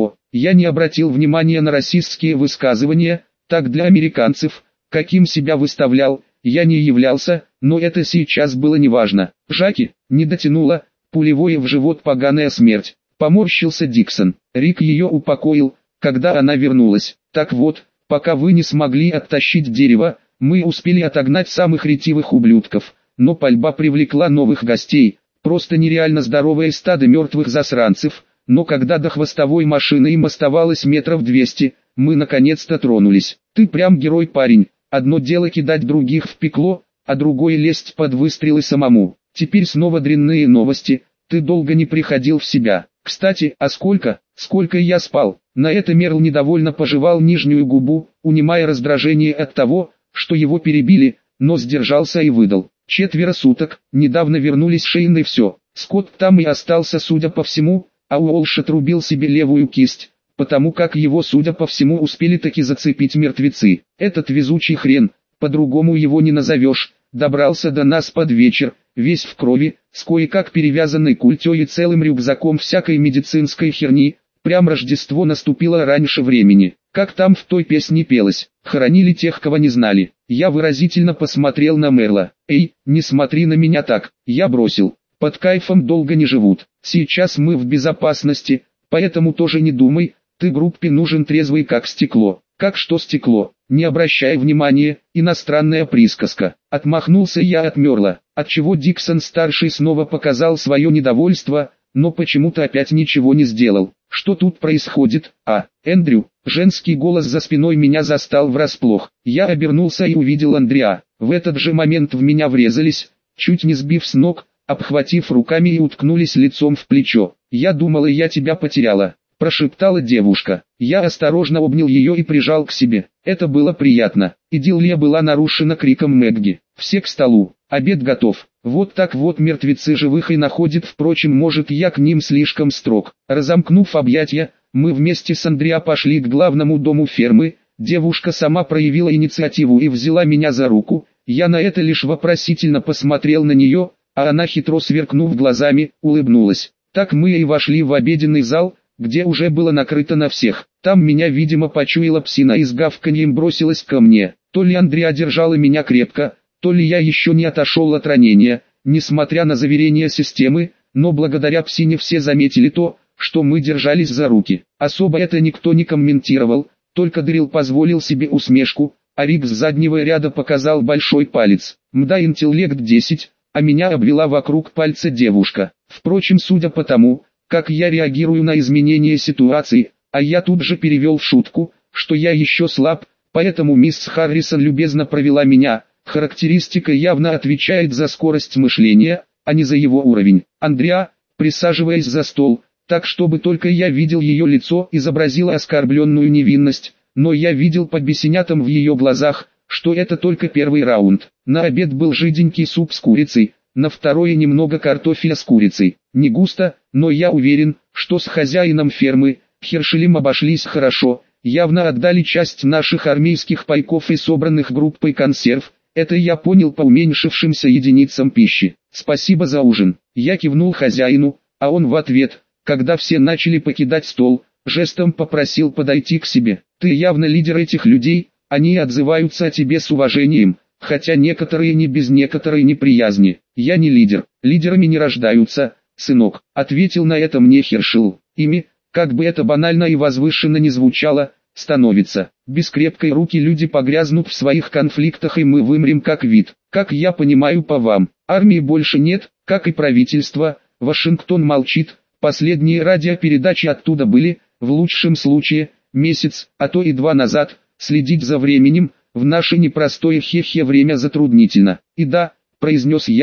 Я не обратил внимания на расистские высказывания, так для американцев, каким себя выставлял, я не являлся, но это сейчас было неважно. Жаки, не дотянула, пулевое в живот поганая смерть. Поморщился Диксон. Рик ее упокоил, когда она вернулась. Так вот, пока вы не смогли оттащить дерево, мы успели отогнать самых ретивых ублюдков, но пальба привлекла новых гостей, просто нереально здоровое стадо мертвых засранцев, но когда до хвостовой машины им оставалось метров 200, мы наконец-то тронулись. Ты прям герой, парень, одно дело кидать других в пекло, а другое лезть под выстрелы самому. Теперь снова дрянные новости, ты долго не приходил в себя. Кстати, а сколько я спал? На это Мерл недовольно пожевал нижнюю губу, унимая раздражение от того, что его перебили, но сдержался и выдал. 4 суток, недавно вернулись Шейн и все. Скотт там и остался, судя по всему, а Уолш отрубил себе левую кисть, потому как его, судя по всему, успели таки зацепить мертвецы. Этот везучий хрен, по-другому его не назовешь, добрался до нас под вечер, весь в крови, с кое-как перевязанной культей и целым рюкзаком всякой медицинской херни. Прям Рождество наступило раньше времени. Как там в той песне пелось, хоронили тех, кого не знали. Я выразительно посмотрел на Мерла. Эй, не смотри на меня так, я бросил. Под кайфом долго не живут. Сейчас мы в безопасности, поэтому тоже не думай, ты группе нужен трезвый как стекло. Как что стекло? Не обращай внимания, иностранная присказка. Отмахнулся я от Мерла, отчего Диксон-старший снова показал свое недовольство, но почему-то опять ничего не сделал. Что тут происходит? Эндрю, женский голос за спиной меня застал врасплох. Я обернулся и увидел Андреа. В этот же момент в меня врезались, чуть не сбив с ног, обхватив руками и уткнулись лицом в плечо. «Я думала, я тебя потеряла», – прошептала девушка. Я осторожно обнял ее и прижал к себе. Это было приятно. Идиллия была нарушена криком Мэгги. «Все к столу, обед готов». Вот так вот мертвецы живых и находят, впрочем, может, я к ним слишком строг. Разомкнув объятия, мы вместе с Андреа пошли к главному дому фермы. Девушка сама проявила инициативу и взяла меня за руку. Я на это лишь вопросительно посмотрел на нее, а она, хитро сверкнув глазами, улыбнулась. Так мы и вошли в обеденный зал, где уже было накрыто на всех. Там меня, видимо, почуяла псина и с гавканьем бросилась ко мне. То ли Андреа держала меня крепко, то ли я еще не отошел от ранения, несмотря на заверения системы, но благодаря псине все заметили то, что мы держались за руки. Особо это никто не комментировал, только Дрил позволил себе усмешку, а Рик с заднего ряда показал большой палец. Мда, интеллект 10, а меня обвела вокруг пальца девушка. Впрочем, судя по тому, как я реагирую на изменения ситуации, а я тут же перевел в шутку, что я еще слаб, поэтому мисс Харрисон любезно провела меня. Характеристика явно отвечает за скорость мышления, а не за его уровень. Андреа, присаживаясь за стол, так чтобы только я видел ее лицо, изобразила оскорбленную невинность, но я видел по бесенятам в ее глазах, что это только первый раунд. На обед был жиденький суп с курицей, на второе немного картофеля с курицей. Не густо, но я уверен, что с хозяином фермы, Хершелем, обошлись хорошо, явно отдали часть наших армейских пайков и собранных группой консерв. Это я понял по уменьшившимся единицам пищи. «Спасибо за ужин». Я кивнул хозяину, а он в ответ, когда все начали покидать стол, жестом попросил подойти к себе. «Ты явно лидер этих людей, они отзываются о тебе с уважением, хотя некоторые не без некоторой неприязни». «Я не лидер, лидерами не рождаются, сынок», — ответил на это мне Хершел. «Ими, как бы это банально и возвышенно не звучало, становится. Без крепкой руки люди погрязнут в своих конфликтах, и мы вымрем как вид. Как я понимаю по вам, армии больше нет, как и правительства». Вашингтон молчит. Последние радиопередачи оттуда были, в лучшем случае, месяц, а то и 2 назад. Следить за временем, в наше непростое хе-хе время затруднительно. «И да», — произнес я,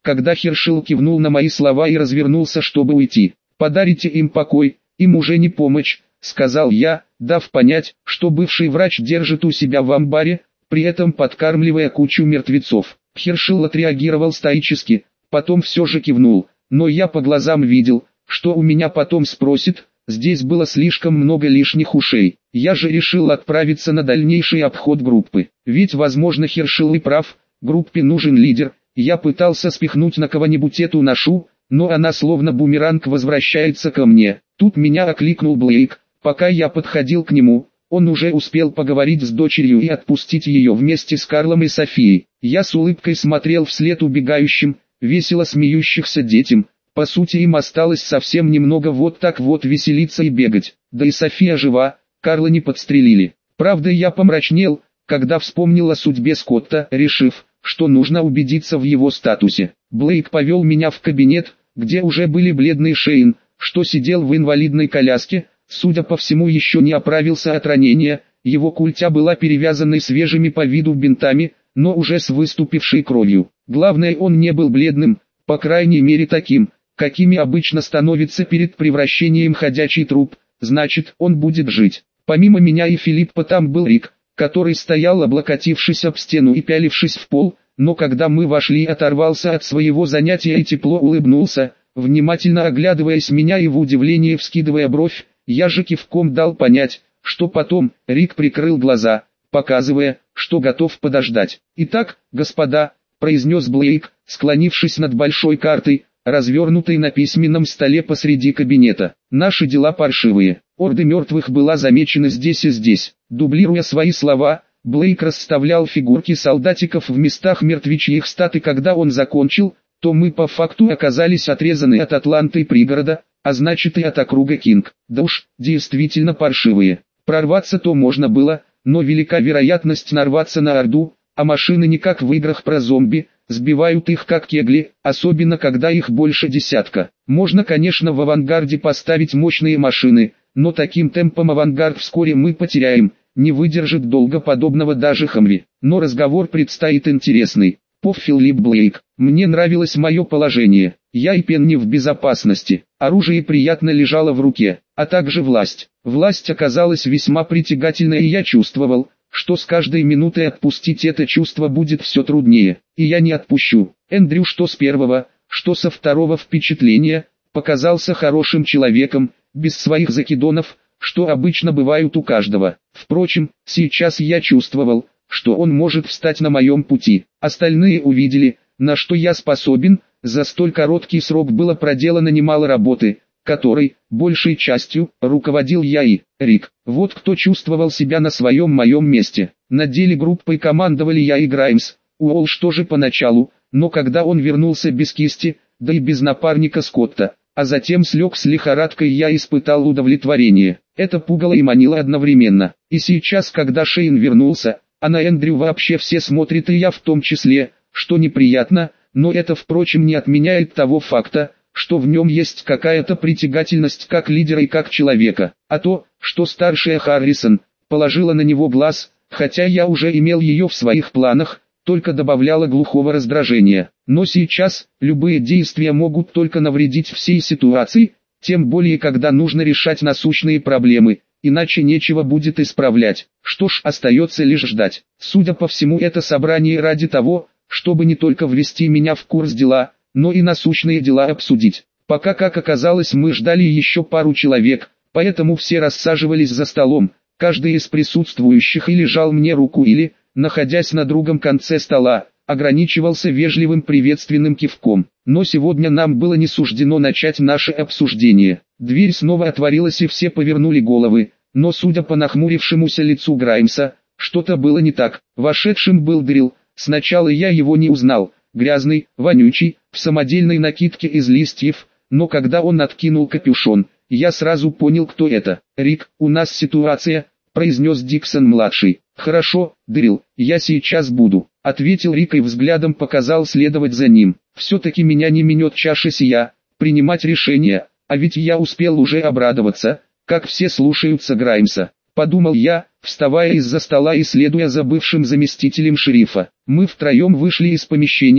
когда Хершел кивнул на мои слова и развернулся, чтобы уйти. «Подарите им покой, им уже не помощь», — сказал я, дав понять, что бывший врач держит у себя в амбаре, при этом подкармливая кучу мертвецов. Хершел отреагировал стоически, потом все же кивнул, но я по глазам видел, что у меня потом спросит. Здесь было слишком много лишних ушей. Я же решил отправиться на дальнейший обход группы. Ведь возможно Хершел и прав, группе нужен лидер. Я пытался спихнуть на кого-нибудь эту ношу, но она словно бумеранг возвращается ко мне. Тут меня окликнул Блейк. Пока я подходил к нему, он уже успел поговорить с дочерью и отпустить ее вместе с Карлом и Софией. Я с улыбкой смотрел вслед убегающим, весело смеющихся детям. По сути им осталось совсем немного вот так вот веселиться и бегать. Да и София жива, Карла не подстрелили. Правда я помрачнел, когда вспомнил о судьбе Скотта, решив, что нужно убедиться в его статусе. Блейк повел меня в кабинет, где уже были бледный Шейн, что сидел в инвалидной коляске, судя по всему еще не оправился от ранения, его культя была перевязанной свежими по виду бинтами, но уже с выступившей кровью. Главное, он не был бледным, по крайней мере таким, какими обычно становится перед превращением ходячий труп, значит он будет жить. Помимо меня и Филиппа там был Рик, который стоял облокотившись об стену и пялившись в пол, но когда мы вошли, оторвался от своего занятия и тепло улыбнулся, внимательно оглядываясь меня и в удивлении вскидывая бровь. Я же кивком дал понять, что потом. Рик прикрыл глаза, показывая, что готов подождать. «Итак, господа», — произнес Блейк, склонившись над большой картой, развернутой на письменном столе посреди кабинета. «Наши дела паршивые. Орда мертвых была замечена здесь и здесь». Дублируя свои слова, Блейк расставлял фигурки солдатиков в местах мертвечьих стат, и когда он закончил, то мы по факту оказались отрезаны от Атланты и пригорода, а значит и от округа Кинг. Да уж, действительно паршивые. Прорваться-то можно было, но велика вероятность нарваться на Орду, а машины не как в играх про зомби, сбивают их как кегли, особенно когда их больше десятка. Можно, конечно, в авангарде поставить мощные машины, но таким темпом авангард вскоре мы потеряем, не выдержит долго подобного даже Хамви. Но разговор предстоит интересный. Филипп Блейк, мне нравилось мое положение, я и Пенни в безопасности, оружие приятно лежало в руке, а также власть. Власть оказалась весьма притягательной, и я чувствовал, что с каждой минутой отпустить это чувство будет все труднее, и я не отпущу. Эндрю что с первого, что со второго впечатления, показался хорошим человеком, без своих закидонов, что обычно бывают у каждого. Впрочем, сейчас я чувствовал, что он может встать на моем пути. Остальные увидели, на что я способен. За столь короткий срок было проделано немало работы, которой, большей частью, руководил я и Рик. Вот кто чувствовал себя на моем месте. На деле группой командовали я и Граймс. Уолш тоже поначалу, но когда он вернулся без кисти, да и без напарника Скотта, а затем слег с лихорадкой, я испытал удовлетворение. Это пугало и манило одновременно. И сейчас, когда Шейн вернулся, а на Эндрю вообще все смотрят, и я в том числе, что неприятно, но это, впрочем, не отменяет того факта, что в нем есть какая-то притягательность как лидера и как человека. А то, что старшая Харрисон положила на него глаз, хотя я уже имел ее в своих планах, только добавляло глухого раздражения. Но сейчас, любые действия могут только навредить всей ситуации, тем более когда нужно решать насущные проблемы. Иначе нечего будет исправлять. Что ж, остается лишь ждать. Судя по всему, это собрание ради того, чтобы не только ввести меня в курс дела, но и насущные дела обсудить. Пока, как оказалось, мы ждали еще пару человек, поэтому все рассаживались за столом. Каждый из присутствующих или жал мне руку или, находясь на другом конце стола, ограничивался вежливым приветственным кивком. Но сегодня нам было не суждено начать наше обсуждение. Дверь снова отворилась, и все повернули головы, но судя по нахмурившемуся лицу Граймса, что-то было не так. Вошедшим был Дрил. Сначала я его не узнал, грязный, вонючий, в самодельной накидке из листьев, но когда он откинул капюшон, я сразу понял, кто это. «Рик, у нас ситуация», — произнес Диксон-младший. «Хорошо, Дрил, я сейчас буду», — ответил Рик и взглядом показал следовать за ним. «Все-таки меня не минет чаша сия, принимать решения, а ведь я успел уже обрадоваться, как все слушаются Граймса», — подумал я, вставая из-за стола и следуя за бывшим заместителем шерифа. Мы втроем вышли из помещения,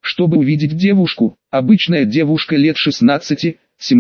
чтобы увидеть девушку. Обычная девушка лет 16-17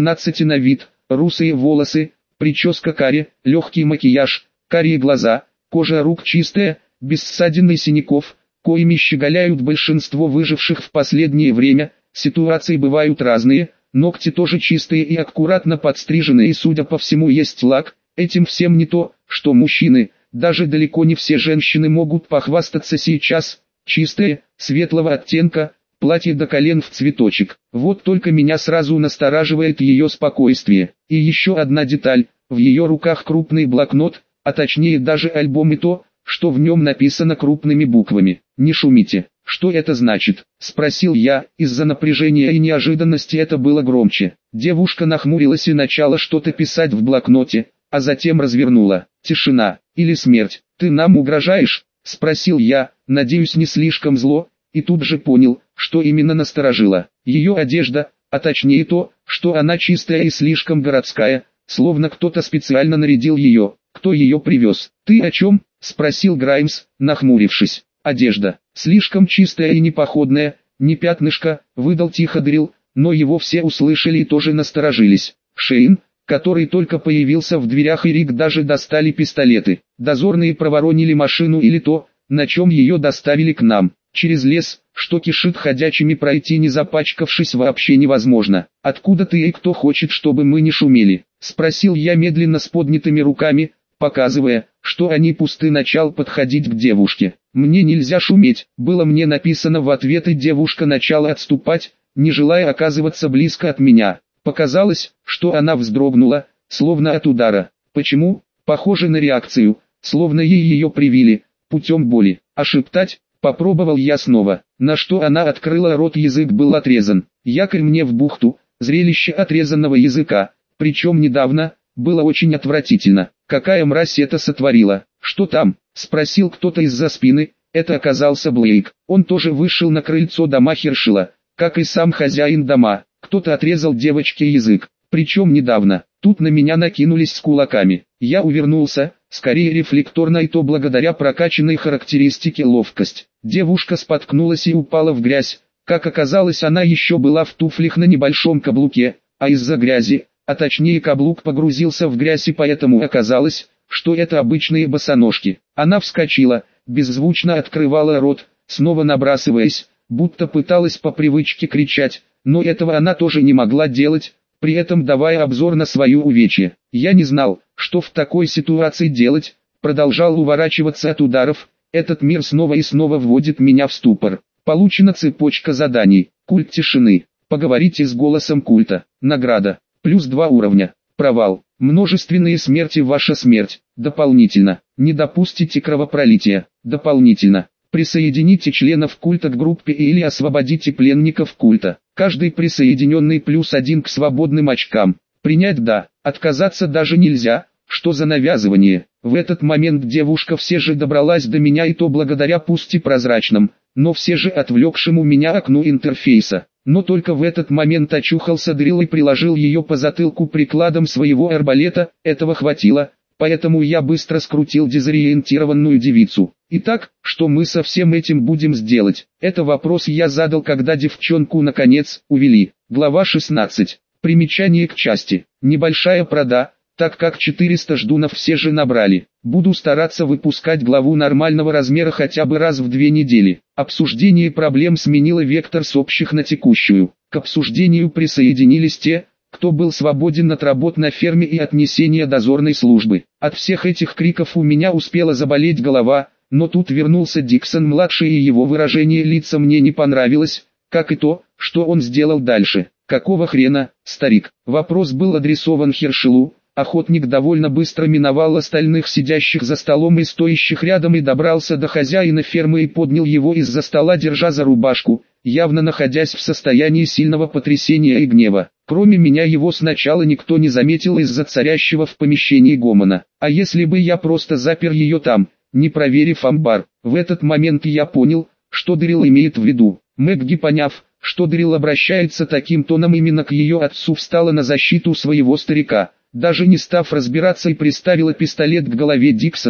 на вид, русые волосы, прическа каре, легкий макияж, карие глаза, кожа рук чистая, без ссадин и синяков, коими щеголяют большинство выживших в последнее время. Ситуации бывают разные, ногти тоже чистые и аккуратно подстриженные, и судя по всему есть лак. Этим всем не то, что мужчины, даже далеко не все женщины могут похвастаться сейчас. Чистое, светлого оттенка, платье до колен в цветочек. Вот только меня сразу настораживает ее спокойствие. И еще одна деталь, в ее руках крупный блокнот, а точнее даже альбом, и то, что в нем написано крупными буквами. «Не шумите». «Что это значит?» – спросил я. Из-за напряжения и неожиданности это было громче. Девушка нахмурилась и начала что-то писать в блокноте, а затем развернула. «Тишина, или смерть. Ты нам угрожаешь?» – спросил я, надеюсь, не слишком зло, и тут же понял, что именно насторожило. Ее одежда, а точнее то, что она чистая и слишком городская, словно кто-то специально нарядил ее. «Кто ее привез?» «Ты о чем?» – спросил Граймс, нахмурившись. «Одежда, слишком чистая и не походная, не пятнышко», — выдал тихо Дрил, но его все услышали и тоже насторожились. Шейн, который только появился в дверях, и Рик даже достали пистолеты. Дозорные проворонили машину, или то, на чем ее доставили к нам. Через лес, что кишит ходячими, пройти не запачкавшись вообще невозможно. «Откуда ты и кто хочет, чтобы мы не шумели?» — спросил я медленно с поднятыми руками, показывая, что они пусты. Начал подходить к девушке. «Мне нельзя шуметь», было мне написано в ответ, и девушка начала отступать, не желая оказываться близко от меня. Показалось, что она вздрогнула, словно от удара. Почему? Похоже на реакцию, словно ей ее привили, путем боли. А шептать? Попробовал я снова, на что она открыла рот, язык был отрезан. Якорь мне в бухту, зрелище отрезанного языка, причем недавно, было очень отвратительно. «Какая мразь это сотворила?» «Что там?» — спросил кто-то из-за спины. Это оказался Блейк. Он тоже вышел на крыльцо дома Хершела, как и сам хозяин дома. Кто-то отрезал девочке язык, причем недавно. Тут на меня накинулись с кулаками. Я увернулся, скорее рефлекторно, и то благодаря прокачанной характеристике ловкость. Девушка споткнулась и упала в грязь. Как оказалось, она еще была в туфлях на небольшом каблуке, а из-за грязи, а точнее каблук погрузился в грязь, и поэтому оказалось, что это обычные босоножки. Она вскочила, беззвучно открывала рот, снова набрасываясь, будто пыталась по привычке кричать, но этого она тоже не могла делать, при этом давая обзор на свое увечье. Я не знал, что в такой ситуации делать, продолжал уворачиваться от ударов. Этот мир снова и снова вводит меня в ступор. Получена цепочка заданий. Культ тишины. Поговорите с голосом культа. Награда. +2 уровня. Провал. Множественные смерти, ваша смерть. Дополнительно. Не допустите кровопролития. Дополнительно. Присоедините членов культа к группе или освободите пленников культа. Каждый присоединенный +1 к свободным очкам. Принять да. Отказаться даже нельзя. Что за навязывание? В этот момент девушка все же добралась до меня, и то благодаря пусть и прозрачным, но все же отвлекшему меня окну интерфейса. Но только в этот момент очухался Дрил и приложил ее по затылку прикладом своего арбалета. Этого хватило, поэтому я быстро скрутил дезориентированную девицу. Итак, что мы со всем этим будем сделать? Это вопрос я задал, когда девчонку наконец увели. Глава 16. Примечание к части. Небольшая прода, так как 400 ждунов все же набрали. Буду стараться выпускать главу нормального размера хотя бы раз в 2 недели. Обсуждение проблем сменило вектор с общих на текущую. К обсуждению присоединились те, кто был свободен от работ на ферме и от несения дозорной службы. От всех этих криков у меня успела заболеть голова, но тут вернулся Диксон-младший, и его выражение лица мне не понравилось, как и то, что он сделал дальше. «Какого хрена, старик?» Вопрос был адресован Хершелу. Охотник довольно быстро миновал остальных сидящих за столом и стоящих рядом и добрался до хозяина фермы и поднял его из-за стола, держа за рубашку, явно находясь в состоянии сильного потрясения и гнева. Кроме меня его сначала никто не заметил из-за царящего в помещении гомона. А если бы я просто запер ее там, не проверив амбар? В этот момент я понял, что Дрил имеет в виду. Мэгги, поняв, что Дрил обращается таким тоном именно к ее отцу, встала на защиту своего старика. Даже не став разбираться, и приставила пистолет к голове Диксона,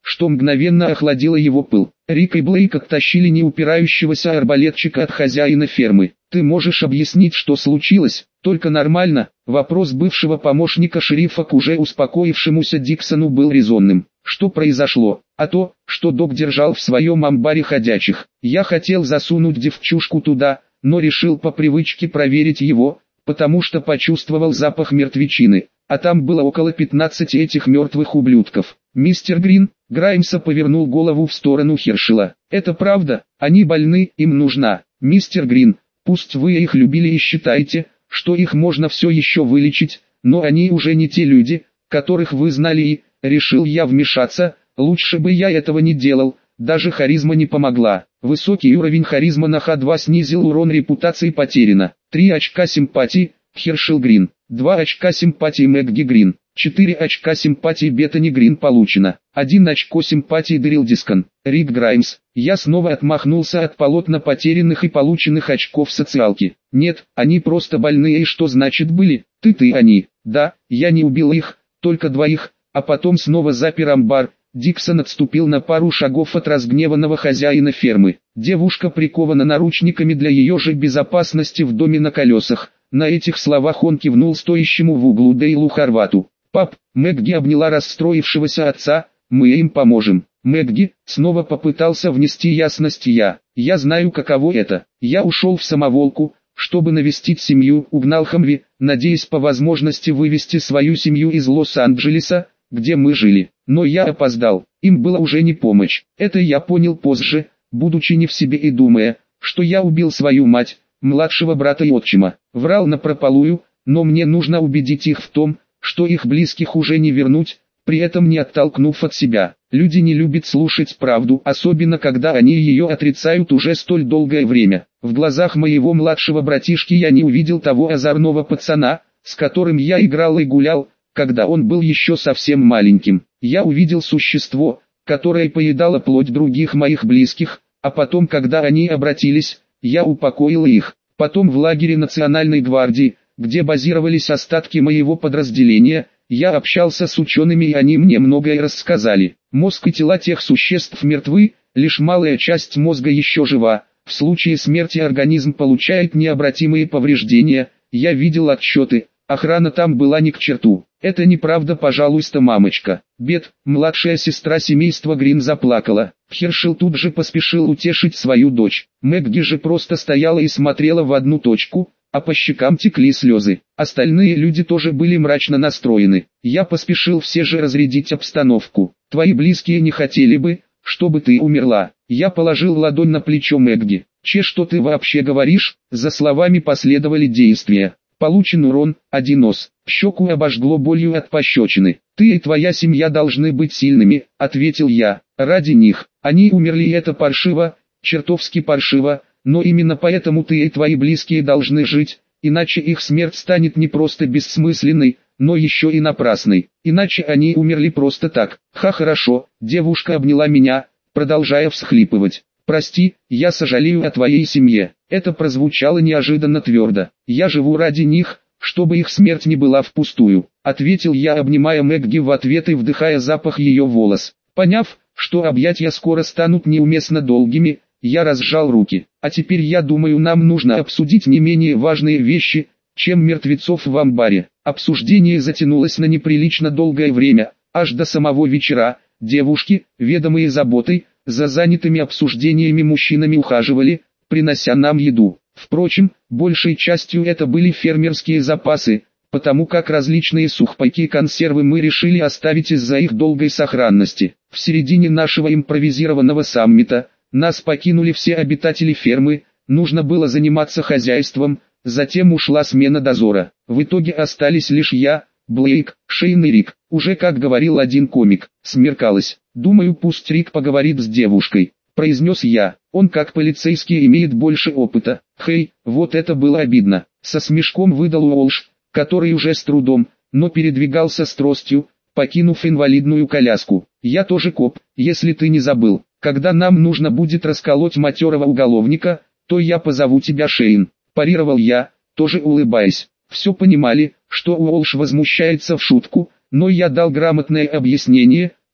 что мгновенно охладило его пыл. Рик и Блейк оттащили неупирающегося арбалетчика от хозяина фермы. «Ты можешь объяснить, что случилось?» «Только нормально». Вопрос бывшего помощника шерифа к уже успокоившемуся Диксону был резонным. «Что произошло?» «А то, что док держал в своем амбаре ходячих. Я хотел засунуть девчушку туда, но решил по привычке проверить его, потому что почувствовал запах мертвечины, а там было около 15 этих мертвых ублюдков». «Мистер Грин», Граймса повернул голову в сторону Хершела. «Это правда, они больны, им нужна. Мистер Грин, пусть вы их любили и считаете, что их можно все еще вылечить, но они уже не те люди, которых вы знали и, решил я вмешаться, лучше бы я этого не делал, даже харизма не помогла. Высокий уровень харизма на Х2 снизил урон репутации потеряно. 3 очка симпатии, Хершел Грин. 2 очка симпатии Мэгги Грин. 4 очка симпатии Беттани Грин получено. 1 очко симпатии Дэрил Дискон. Рик Граймс. Я снова отмахнулся от полотна потерянных и полученных очков социалки. Нет, они просто больные. И что значит были? Ты они. Да, я не убил их, только двоих, а потом снова запер амбар. Диксон отступил на пару шагов от разгневанного хозяина фермы. Девушка прикована наручниками для ее же безопасности в доме на колесах. На этих словах он кивнул стоящему в углу Дейлу Хорвату. «Пап», Мэгги обняла расстроившегося отца, «мы им поможем». «Мэгги», снова попытался внести ясность я знаю каково это. Я ушел в самоволку, чтобы навестить семью, угнал Хамви, надеясь по возможности вывести свою семью из Лос-Анджелеса, где мы жили. Но я опоздал, им было уже не помочь. Это я понял позже, будучи не в себе и думая, что я убил свою мать, младшего брата и отчима. Врал напропалую, но мне нужно убедить их в том, что их близких уже не вернуть, при этом не оттолкнув от себя. Люди не любят слушать правду, особенно когда они ее отрицают уже столь долгое время. В глазах моего младшего братишки я не увидел того озорного пацана, с которым я играл и гулял, когда он был еще совсем маленьким. Я увидел существо, которое поедало плоть других моих близких, а потом, когда они обратились, я упокоил их. Потом в лагере Национальной гвардии, где базировались остатки моего подразделения, я общался с учеными и они мне многое рассказали. Мозг и тела тех существ мертвы, лишь малая часть мозга еще жива. В случае смерти организм получает необратимые повреждения. Я видел отчеты, охрана там была ни к черту. Это неправда, пожалуйста, мамочка. Бет, младшая сестра семейства Грин, заплакала. Хершел тут же поспешил утешить свою дочь. Мэгги же просто стояла и смотрела в одну точку, а по щекам текли слезы. Остальные люди тоже были мрачно настроены. Я поспешил все же разрядить обстановку. Твои близкие не хотели бы, чтобы ты умерла. Я положил ладонь на плечо Мэгги. Что ты вообще говоришь? За словами последовали действия. Получен урон, 1 ос. Щеку обожгло болью от пощечины. Ты и твоя семья должны быть сильными, ответил я. Ради них. Они умерли, и это паршиво, чертовски паршиво. Но именно поэтому ты и твои близкие должны жить, иначе их смерть станет не просто бессмысленной, но еще и напрасной. Иначе они умерли просто так. Хорошо, девушка обняла меня, продолжая всхлипывать. Прости, я сожалею о твоей семье. Это прозвучало неожиданно твердо. Я живу ради них, чтобы их смерть не была впустую, ответил я, обнимая Мэгги в ответ и вдыхая запах ее волос. Поняв, что объятия скоро станут неуместно долгими, я разжал руки. А теперь я думаю, нам нужно обсудить не менее важные вещи, чем мертвецов в амбаре. Обсуждение затянулось на неприлично долгое время, аж до самого вечера. Девушки, ведомые заботой, за занятыми обсуждениями мужчинами ухаживали, принося нам еду. Впрочем, большей частью это были фермерские запасы, потому как различные сухпайки и консервы мы решили оставить из-за их долгой сохранности. В середине нашего импровизированного саммита нас покинули все обитатели фермы, нужно было заниматься хозяйством, затем ушла смена дозора. В итоге остались лишь я, Блейк, Шейн и Рик. Уже как говорил один комик, смеркалось. Думаю, пусть Рик поговорит с девушкой, произнес я. Он как полицейский имеет больше опыта. Хей, вот это было обидно. Со смешком выдал Уолш, который уже с трудом, но передвигался с тростью, покинув инвалидную коляску. Я тоже коп, если ты не забыл. Когда нам нужно будет расколоть матерого уголовника, то я позову тебя, Шейн. Парировал я, тоже улыбаясь. Все понимали, что Уолш возмущается в шутку, но я дал грамотное объяснение,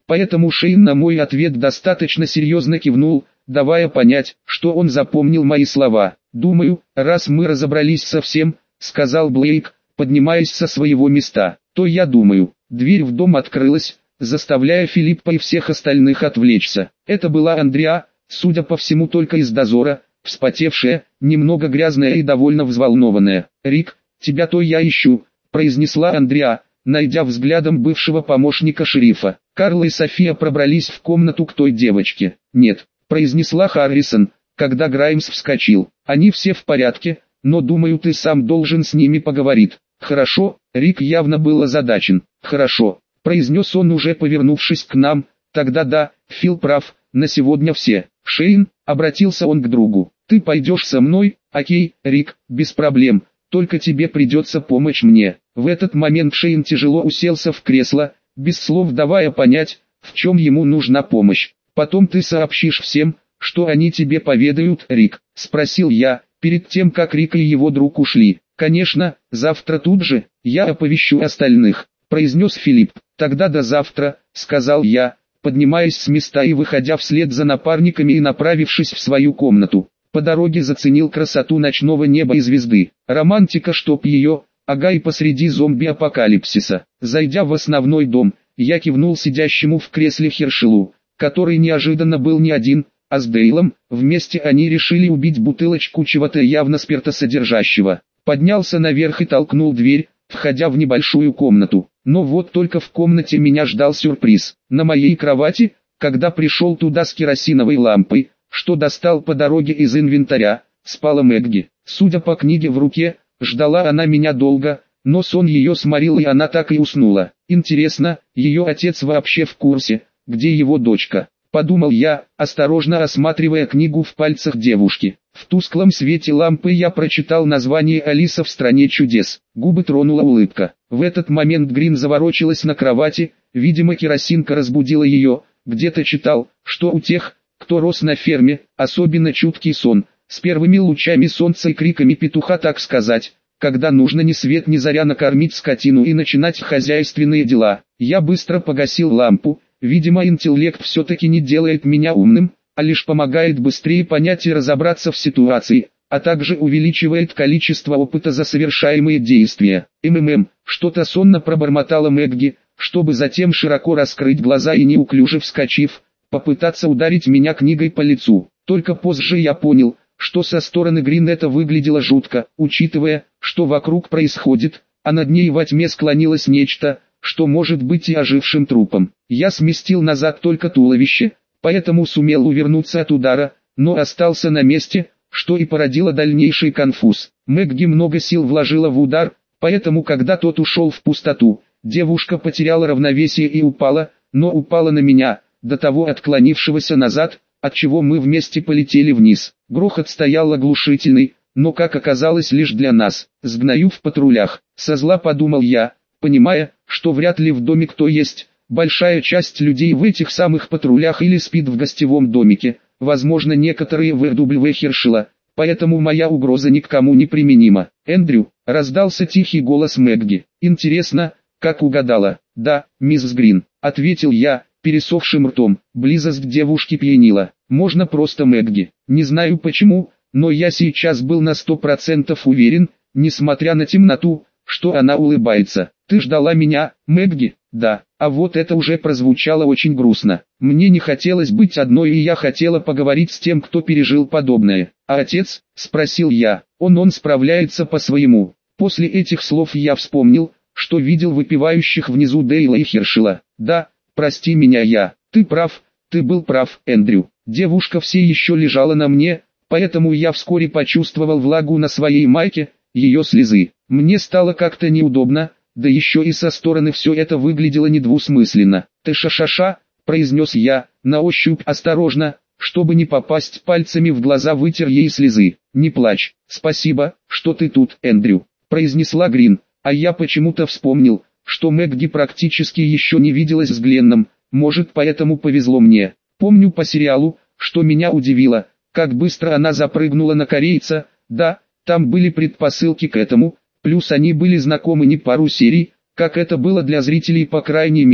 Поэтому Шейн на мой ответ достаточно серьезно кивнул, давая понять, что он запомнил мои слова. «Думаю, раз мы разобрались со всем», — сказал Блейк, поднимаясь со своего места, — «то я думаю». Дверь в дом открылась, заставляя Филиппа и всех остальных отвлечься. Это была Андреа, судя по всему только из дозора, вспотевшая, немного грязная и довольно взволнованная. «Рик, тебя то я ищу», — произнесла Андреа, найдя взглядом бывшего помощника шерифа. Карл и София пробрались в комнату к той девочке. «Нет», — произнесла Харрисон, когда Граймс вскочил. «Они все в порядке, но думаю, ты сам должен с ними поговорить». «Хорошо», — Рик явно был озадачен. «Хорошо», — произнес он, уже повернувшись к нам, — «тогда да, Фил прав, на сегодня все». «Шейн», — обратился он к другу, — «ты пойдешь со мной?» «Окей, Рик, без проблем, только тебе придется помочь мне». В этот момент Шейн тяжело уселся в кресло, без слов давая понять, в чем ему нужна помощь. «Потом ты сообщишь всем, что они тебе поведают, Рик?» — спросил я, перед тем как Рик и его друг ушли. «Конечно, завтра тут же, я оповещу остальных», — произнес Филипп. «Тогда до завтра», — сказал я, поднимаясь с места и выходя вслед за напарниками и направившись в свою комнату. По дороге заценил красоту ночного неба и звезды. Романтика, чтоб ее, ага, и посреди зомби-апокалипсиса. Зайдя в основной дом, я кивнул сидящему в кресле Хершелу, который неожиданно был не один, а с Дейлом. Вместе они решили убить бутылочку чего-то явно спиртосодержащего. Поднялся наверх и толкнул дверь, входя в небольшую комнату. Но вот только в комнате меня ждал сюрприз. На моей кровати, когда пришел туда с керосиновой лампой, что достал по дороге из инвентаря, спала Мэгги. Судя по книге в руке, ждала она меня долго, но сон ее сморил и она так и уснула. Интересно, ее отец вообще в курсе, где его дочка? Подумал я, осторожно осматривая книгу в пальцах девушки. В тусклом свете лампы я прочитал название «Алиса в стране чудес». Губы тронула улыбка. В этот момент Грин заворочилась на кровати, видимо керосинка разбудила ее. Где-то читал, что у тех, кто рос на ферме, особенно чуткий сон, с первыми лучами солнца и криками петуха, так сказать, когда нужно ни свет ни заря накормить скотину и начинать хозяйственные дела. Я быстро погасил лампу. Видимо, интеллект все-таки не делает меня умным, а лишь помогает быстрее понять и разобраться в ситуации, а также увеличивает количество опыта за совершаемые действия. Что-то сонно пробормотала Мэгги, чтобы затем широко раскрыть глаза и неуклюже вскочив, попытаться ударить меня книгой по лицу. Только позже я понял, что со стороны Грин это выглядело жутко, учитывая, что вокруг происходит, а над ней во тьме склонилось нечто, что может быть и ожившим трупом. Я сместил назад только туловище, поэтому сумел увернуться от удара, но остался на месте, что и породило дальнейший конфуз. Мэгги много сил вложила в удар, поэтому когда тот ушел в пустоту, девушка потеряла равновесие и упала, но упала на меня, до того отклонившегося назад, отчего мы вместе полетели вниз. Грохот стоял оглушительный, но как оказалось лишь для нас. «Сгною в патрулях», со зла подумал я, понимая, что вряд ли в доме кто есть. Большая часть людей в этих самых патрулях или спит в гостевом домике, возможно некоторые в РW Хершела, поэтому моя угроза ни к кому не применима. «Эндрю», — раздался тихий голос Мэгги. «Интересно, как угадала?» «Да, мисс Грин», — ответил я, пересохшим ртом. Близость к девушке пьянила. «Можно просто Мэгги». Не знаю почему, но я сейчас был на 100% уверен, несмотря на темноту, что она улыбается. «Ты ждала меня, Мэгги?» «Да». А вот это уже прозвучало очень грустно. Мне не хотелось быть одной, и я хотела поговорить с тем, кто пережил подобное. «А отец?» — спросил я. Он справляется по-своему. После этих слов я вспомнил, что видел выпивающих внизу Дейла и Хершела. «Да, прости меня, ты прав, ты был прав, Эндрю». Девушка все еще лежала на мне, поэтому я вскоре почувствовал влагу на своей майке, ее слезы. Мне стало как-то неудобно, да еще и со стороны все это выглядело недвусмысленно. «Ты ша-ша-ша», — произнес я, на ощупь осторожно, чтобы не попасть пальцами в глаза, вытер ей слезы. «Не плачь, спасибо, что ты тут, Эндрю», — произнесла Грин, а я почему-то вспомнил, что Мэгги практически еще не виделась с Гленном, может поэтому повезло мне. Помню по сериалу, что меня удивило, как быстро она запрыгнула на корейца. Да, там были предпосылки к этому, плюс они были знакомы не пару серий, как это было для зрителей по крайней мере,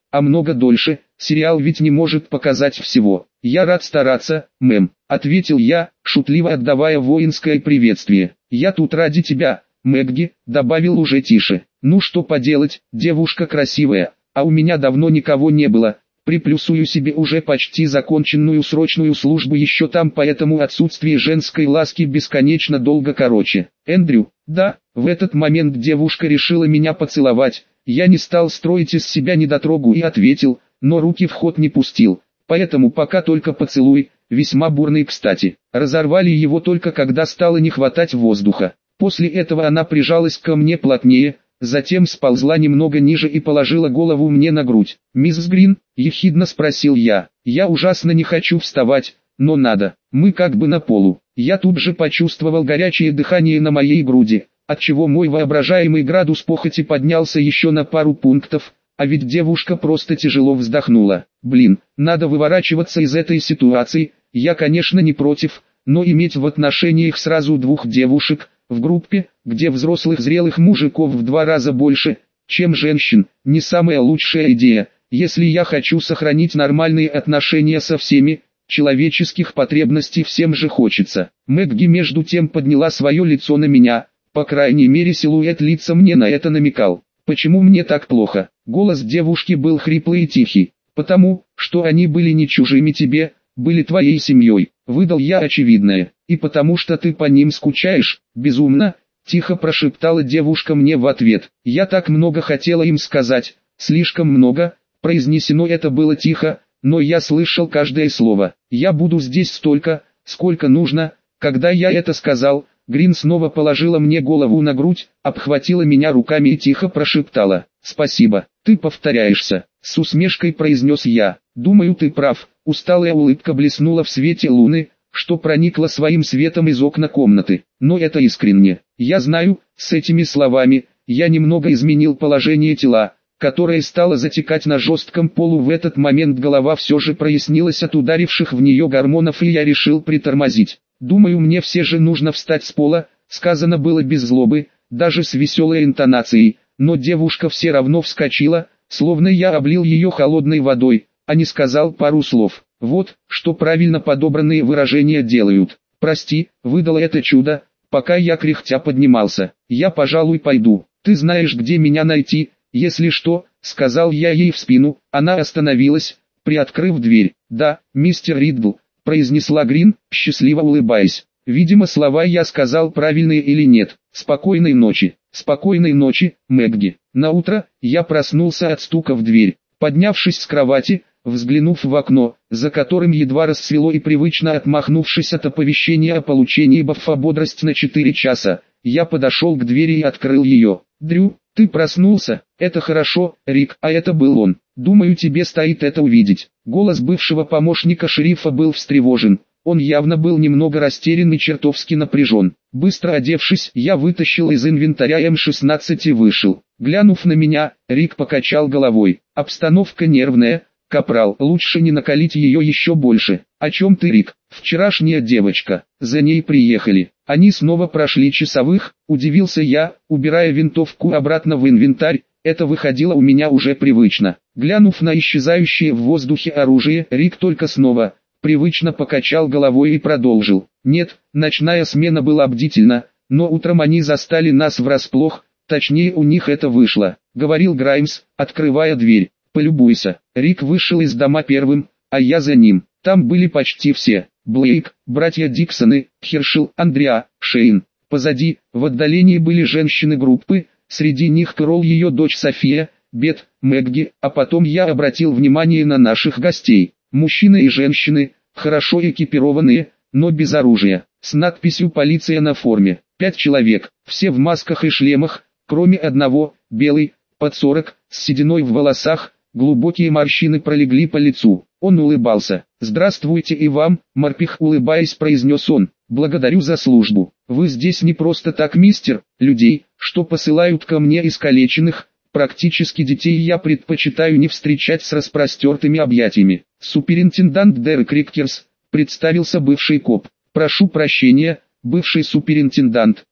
а много дольше, сериал ведь не может показать всего. Я рад стараться, мэм, ответил я, шутливо отдавая воинское приветствие. Я тут ради тебя, Мэгги, добавил уже тише. Ну что поделать, девушка красивая, а у меня давно никого не было. Приплюсую себе уже почти законченную срочную службу еще там, поэтому отсутствие женской ласки бесконечно долго короче. Эндрю, да, в этот момент девушка решила меня поцеловать. Я не стал строить из себя недотрогу и ответил, но руки в ход не пустил. Поэтому пока только поцелуй, весьма бурный кстати. Разорвали его только когда стало не хватать воздуха. После этого она прижалась ко мне плотнее, затем сползла немного ниже и положила голову мне на грудь. «Мисс Грин?» – ехидно спросил я. «Я ужасно не хочу вставать, но надо. Мы как бы на полу». Я тут же почувствовал горячее дыхание на моей груди, отчего мой воображаемый градус похоти поднялся еще на пару пунктов, а ведь девушка просто тяжело вздохнула. Блин, надо выворачиваться из этой ситуации. Я, конечно, не против, но иметь в отношениях сразу двух девушек – в группе, где взрослых зрелых мужиков в 2 раза больше, чем женщин, не самая лучшая идея. Если я хочу сохранить нормальные отношения со всеми, человеческих потребностей всем же хочется. Мэгги между тем подняла свое лицо на меня, по крайней мере силуэт лица мне на это намекал. Почему мне так плохо? Голос девушки был хриплый и тихий. Потому, что они были не чужими тебе, были твоей семьей. Выдал я очевидное. И потому что ты по ним скучаешь, безумно, тихо прошептала девушка мне в ответ. Я так много хотела им сказать, слишком много, произнесено это было тихо, но я слышал каждое слово. Я буду здесь столько, сколько нужно. Когда я это сказал, Грин снова положила мне голову на грудь, обхватила меня руками и тихо прошептала. «Спасибо, ты повторяешься», — с усмешкой произнес я. «Думаю, ты прав». Усталая улыбка блеснула в свете луны, что проникла своим светом из окна комнаты. Но это искренне. Я знаю, с этими словами, я немного изменил положение тела, которое стало затекать на жестком полу. В этот момент голова все же прояснилась от ударивших в нее гормонов, и я решил притормозить. Думаю, мне все же нужно встать с пола, сказано было без злобы, даже с веселой интонацией, но девушка все равно вскочила, словно я облил ее холодной водой, а не сказал пару слов. Вот, что правильно подобранные выражения делают. «Прости», — выдало это чудо, пока я кряхтя поднимался. «Я, пожалуй, пойду. Ты знаешь, где меня найти, если что», — сказал я ей в спину. Она остановилась, приоткрыв дверь. «Да, мистер Риддл», — произнесла Грин, счастливо улыбаясь. Видимо, слова я сказал правильные или нет. «Спокойной ночи». «Спокойной ночи, Мэгги». Наутро я проснулся от стука в дверь. Поднявшись с кровати, взглянув в окно, за которым едва рассвело, и привычно отмахнувшись от оповещения о получении бафа «Бодрость» на 4 часа, я подошел к двери и открыл ее. «Дрю, ты проснулся? Это хорошо, Рик, а это был он. Думаю, тебе стоит это увидеть». Голос бывшего помощника шерифа был встревожен. Он явно был немного растерян и чертовски напряжен. Быстро одевшись, я вытащил из инвентаря М16 и вышел. Глянув на меня, Рик покачал головой. «Обстановка нервная, капрал, лучше не накалить ее еще больше». «О чем ты, Рик?» «Вчерашняя девочка, за ней приехали. Они снова прошли часовых», — удивился я, убирая винтовку обратно в инвентарь. Это выходило у меня уже привычно. Глянув на исчезающее в воздухе оружие, Рик только снова привычно покачал головой и продолжил. «Нет, ночная смена была бдительна, но утром они застали нас врасплох, точнее у них это вышло», — говорил Граймс, открывая дверь. «Полюбуйся». Рик вышел из дома первым, а я за ним. Там были почти все. Блейк, братья Диксоны, Хершел, Андреа, Шейн. Позади, в отдалении были женщины группы, среди них Кэрол, ее дочь София, Бет, Мэгги, а потом я обратил внимание на наших гостей. Мужчины и женщины, хорошо экипированные, но без оружия, с надписью «Полиция» на форме. 5 человек, все в масках и шлемах, кроме одного, белый, под 40, с сединой в волосах, глубокие морщины пролегли по лицу. Он улыбался. «Здравствуйте и вам», — морпех улыбаясь произнес он. «Благодарю за службу. Вы здесь не просто так, мистер. Людей, что посылают ко мне искалеченных, практически детей, я предпочитаю не встречать с распростертыми объятиями». «Суперинтендант Дерек Риккерс», — представился бывший коп. «Прошу прощения, бывший суперинтендант»,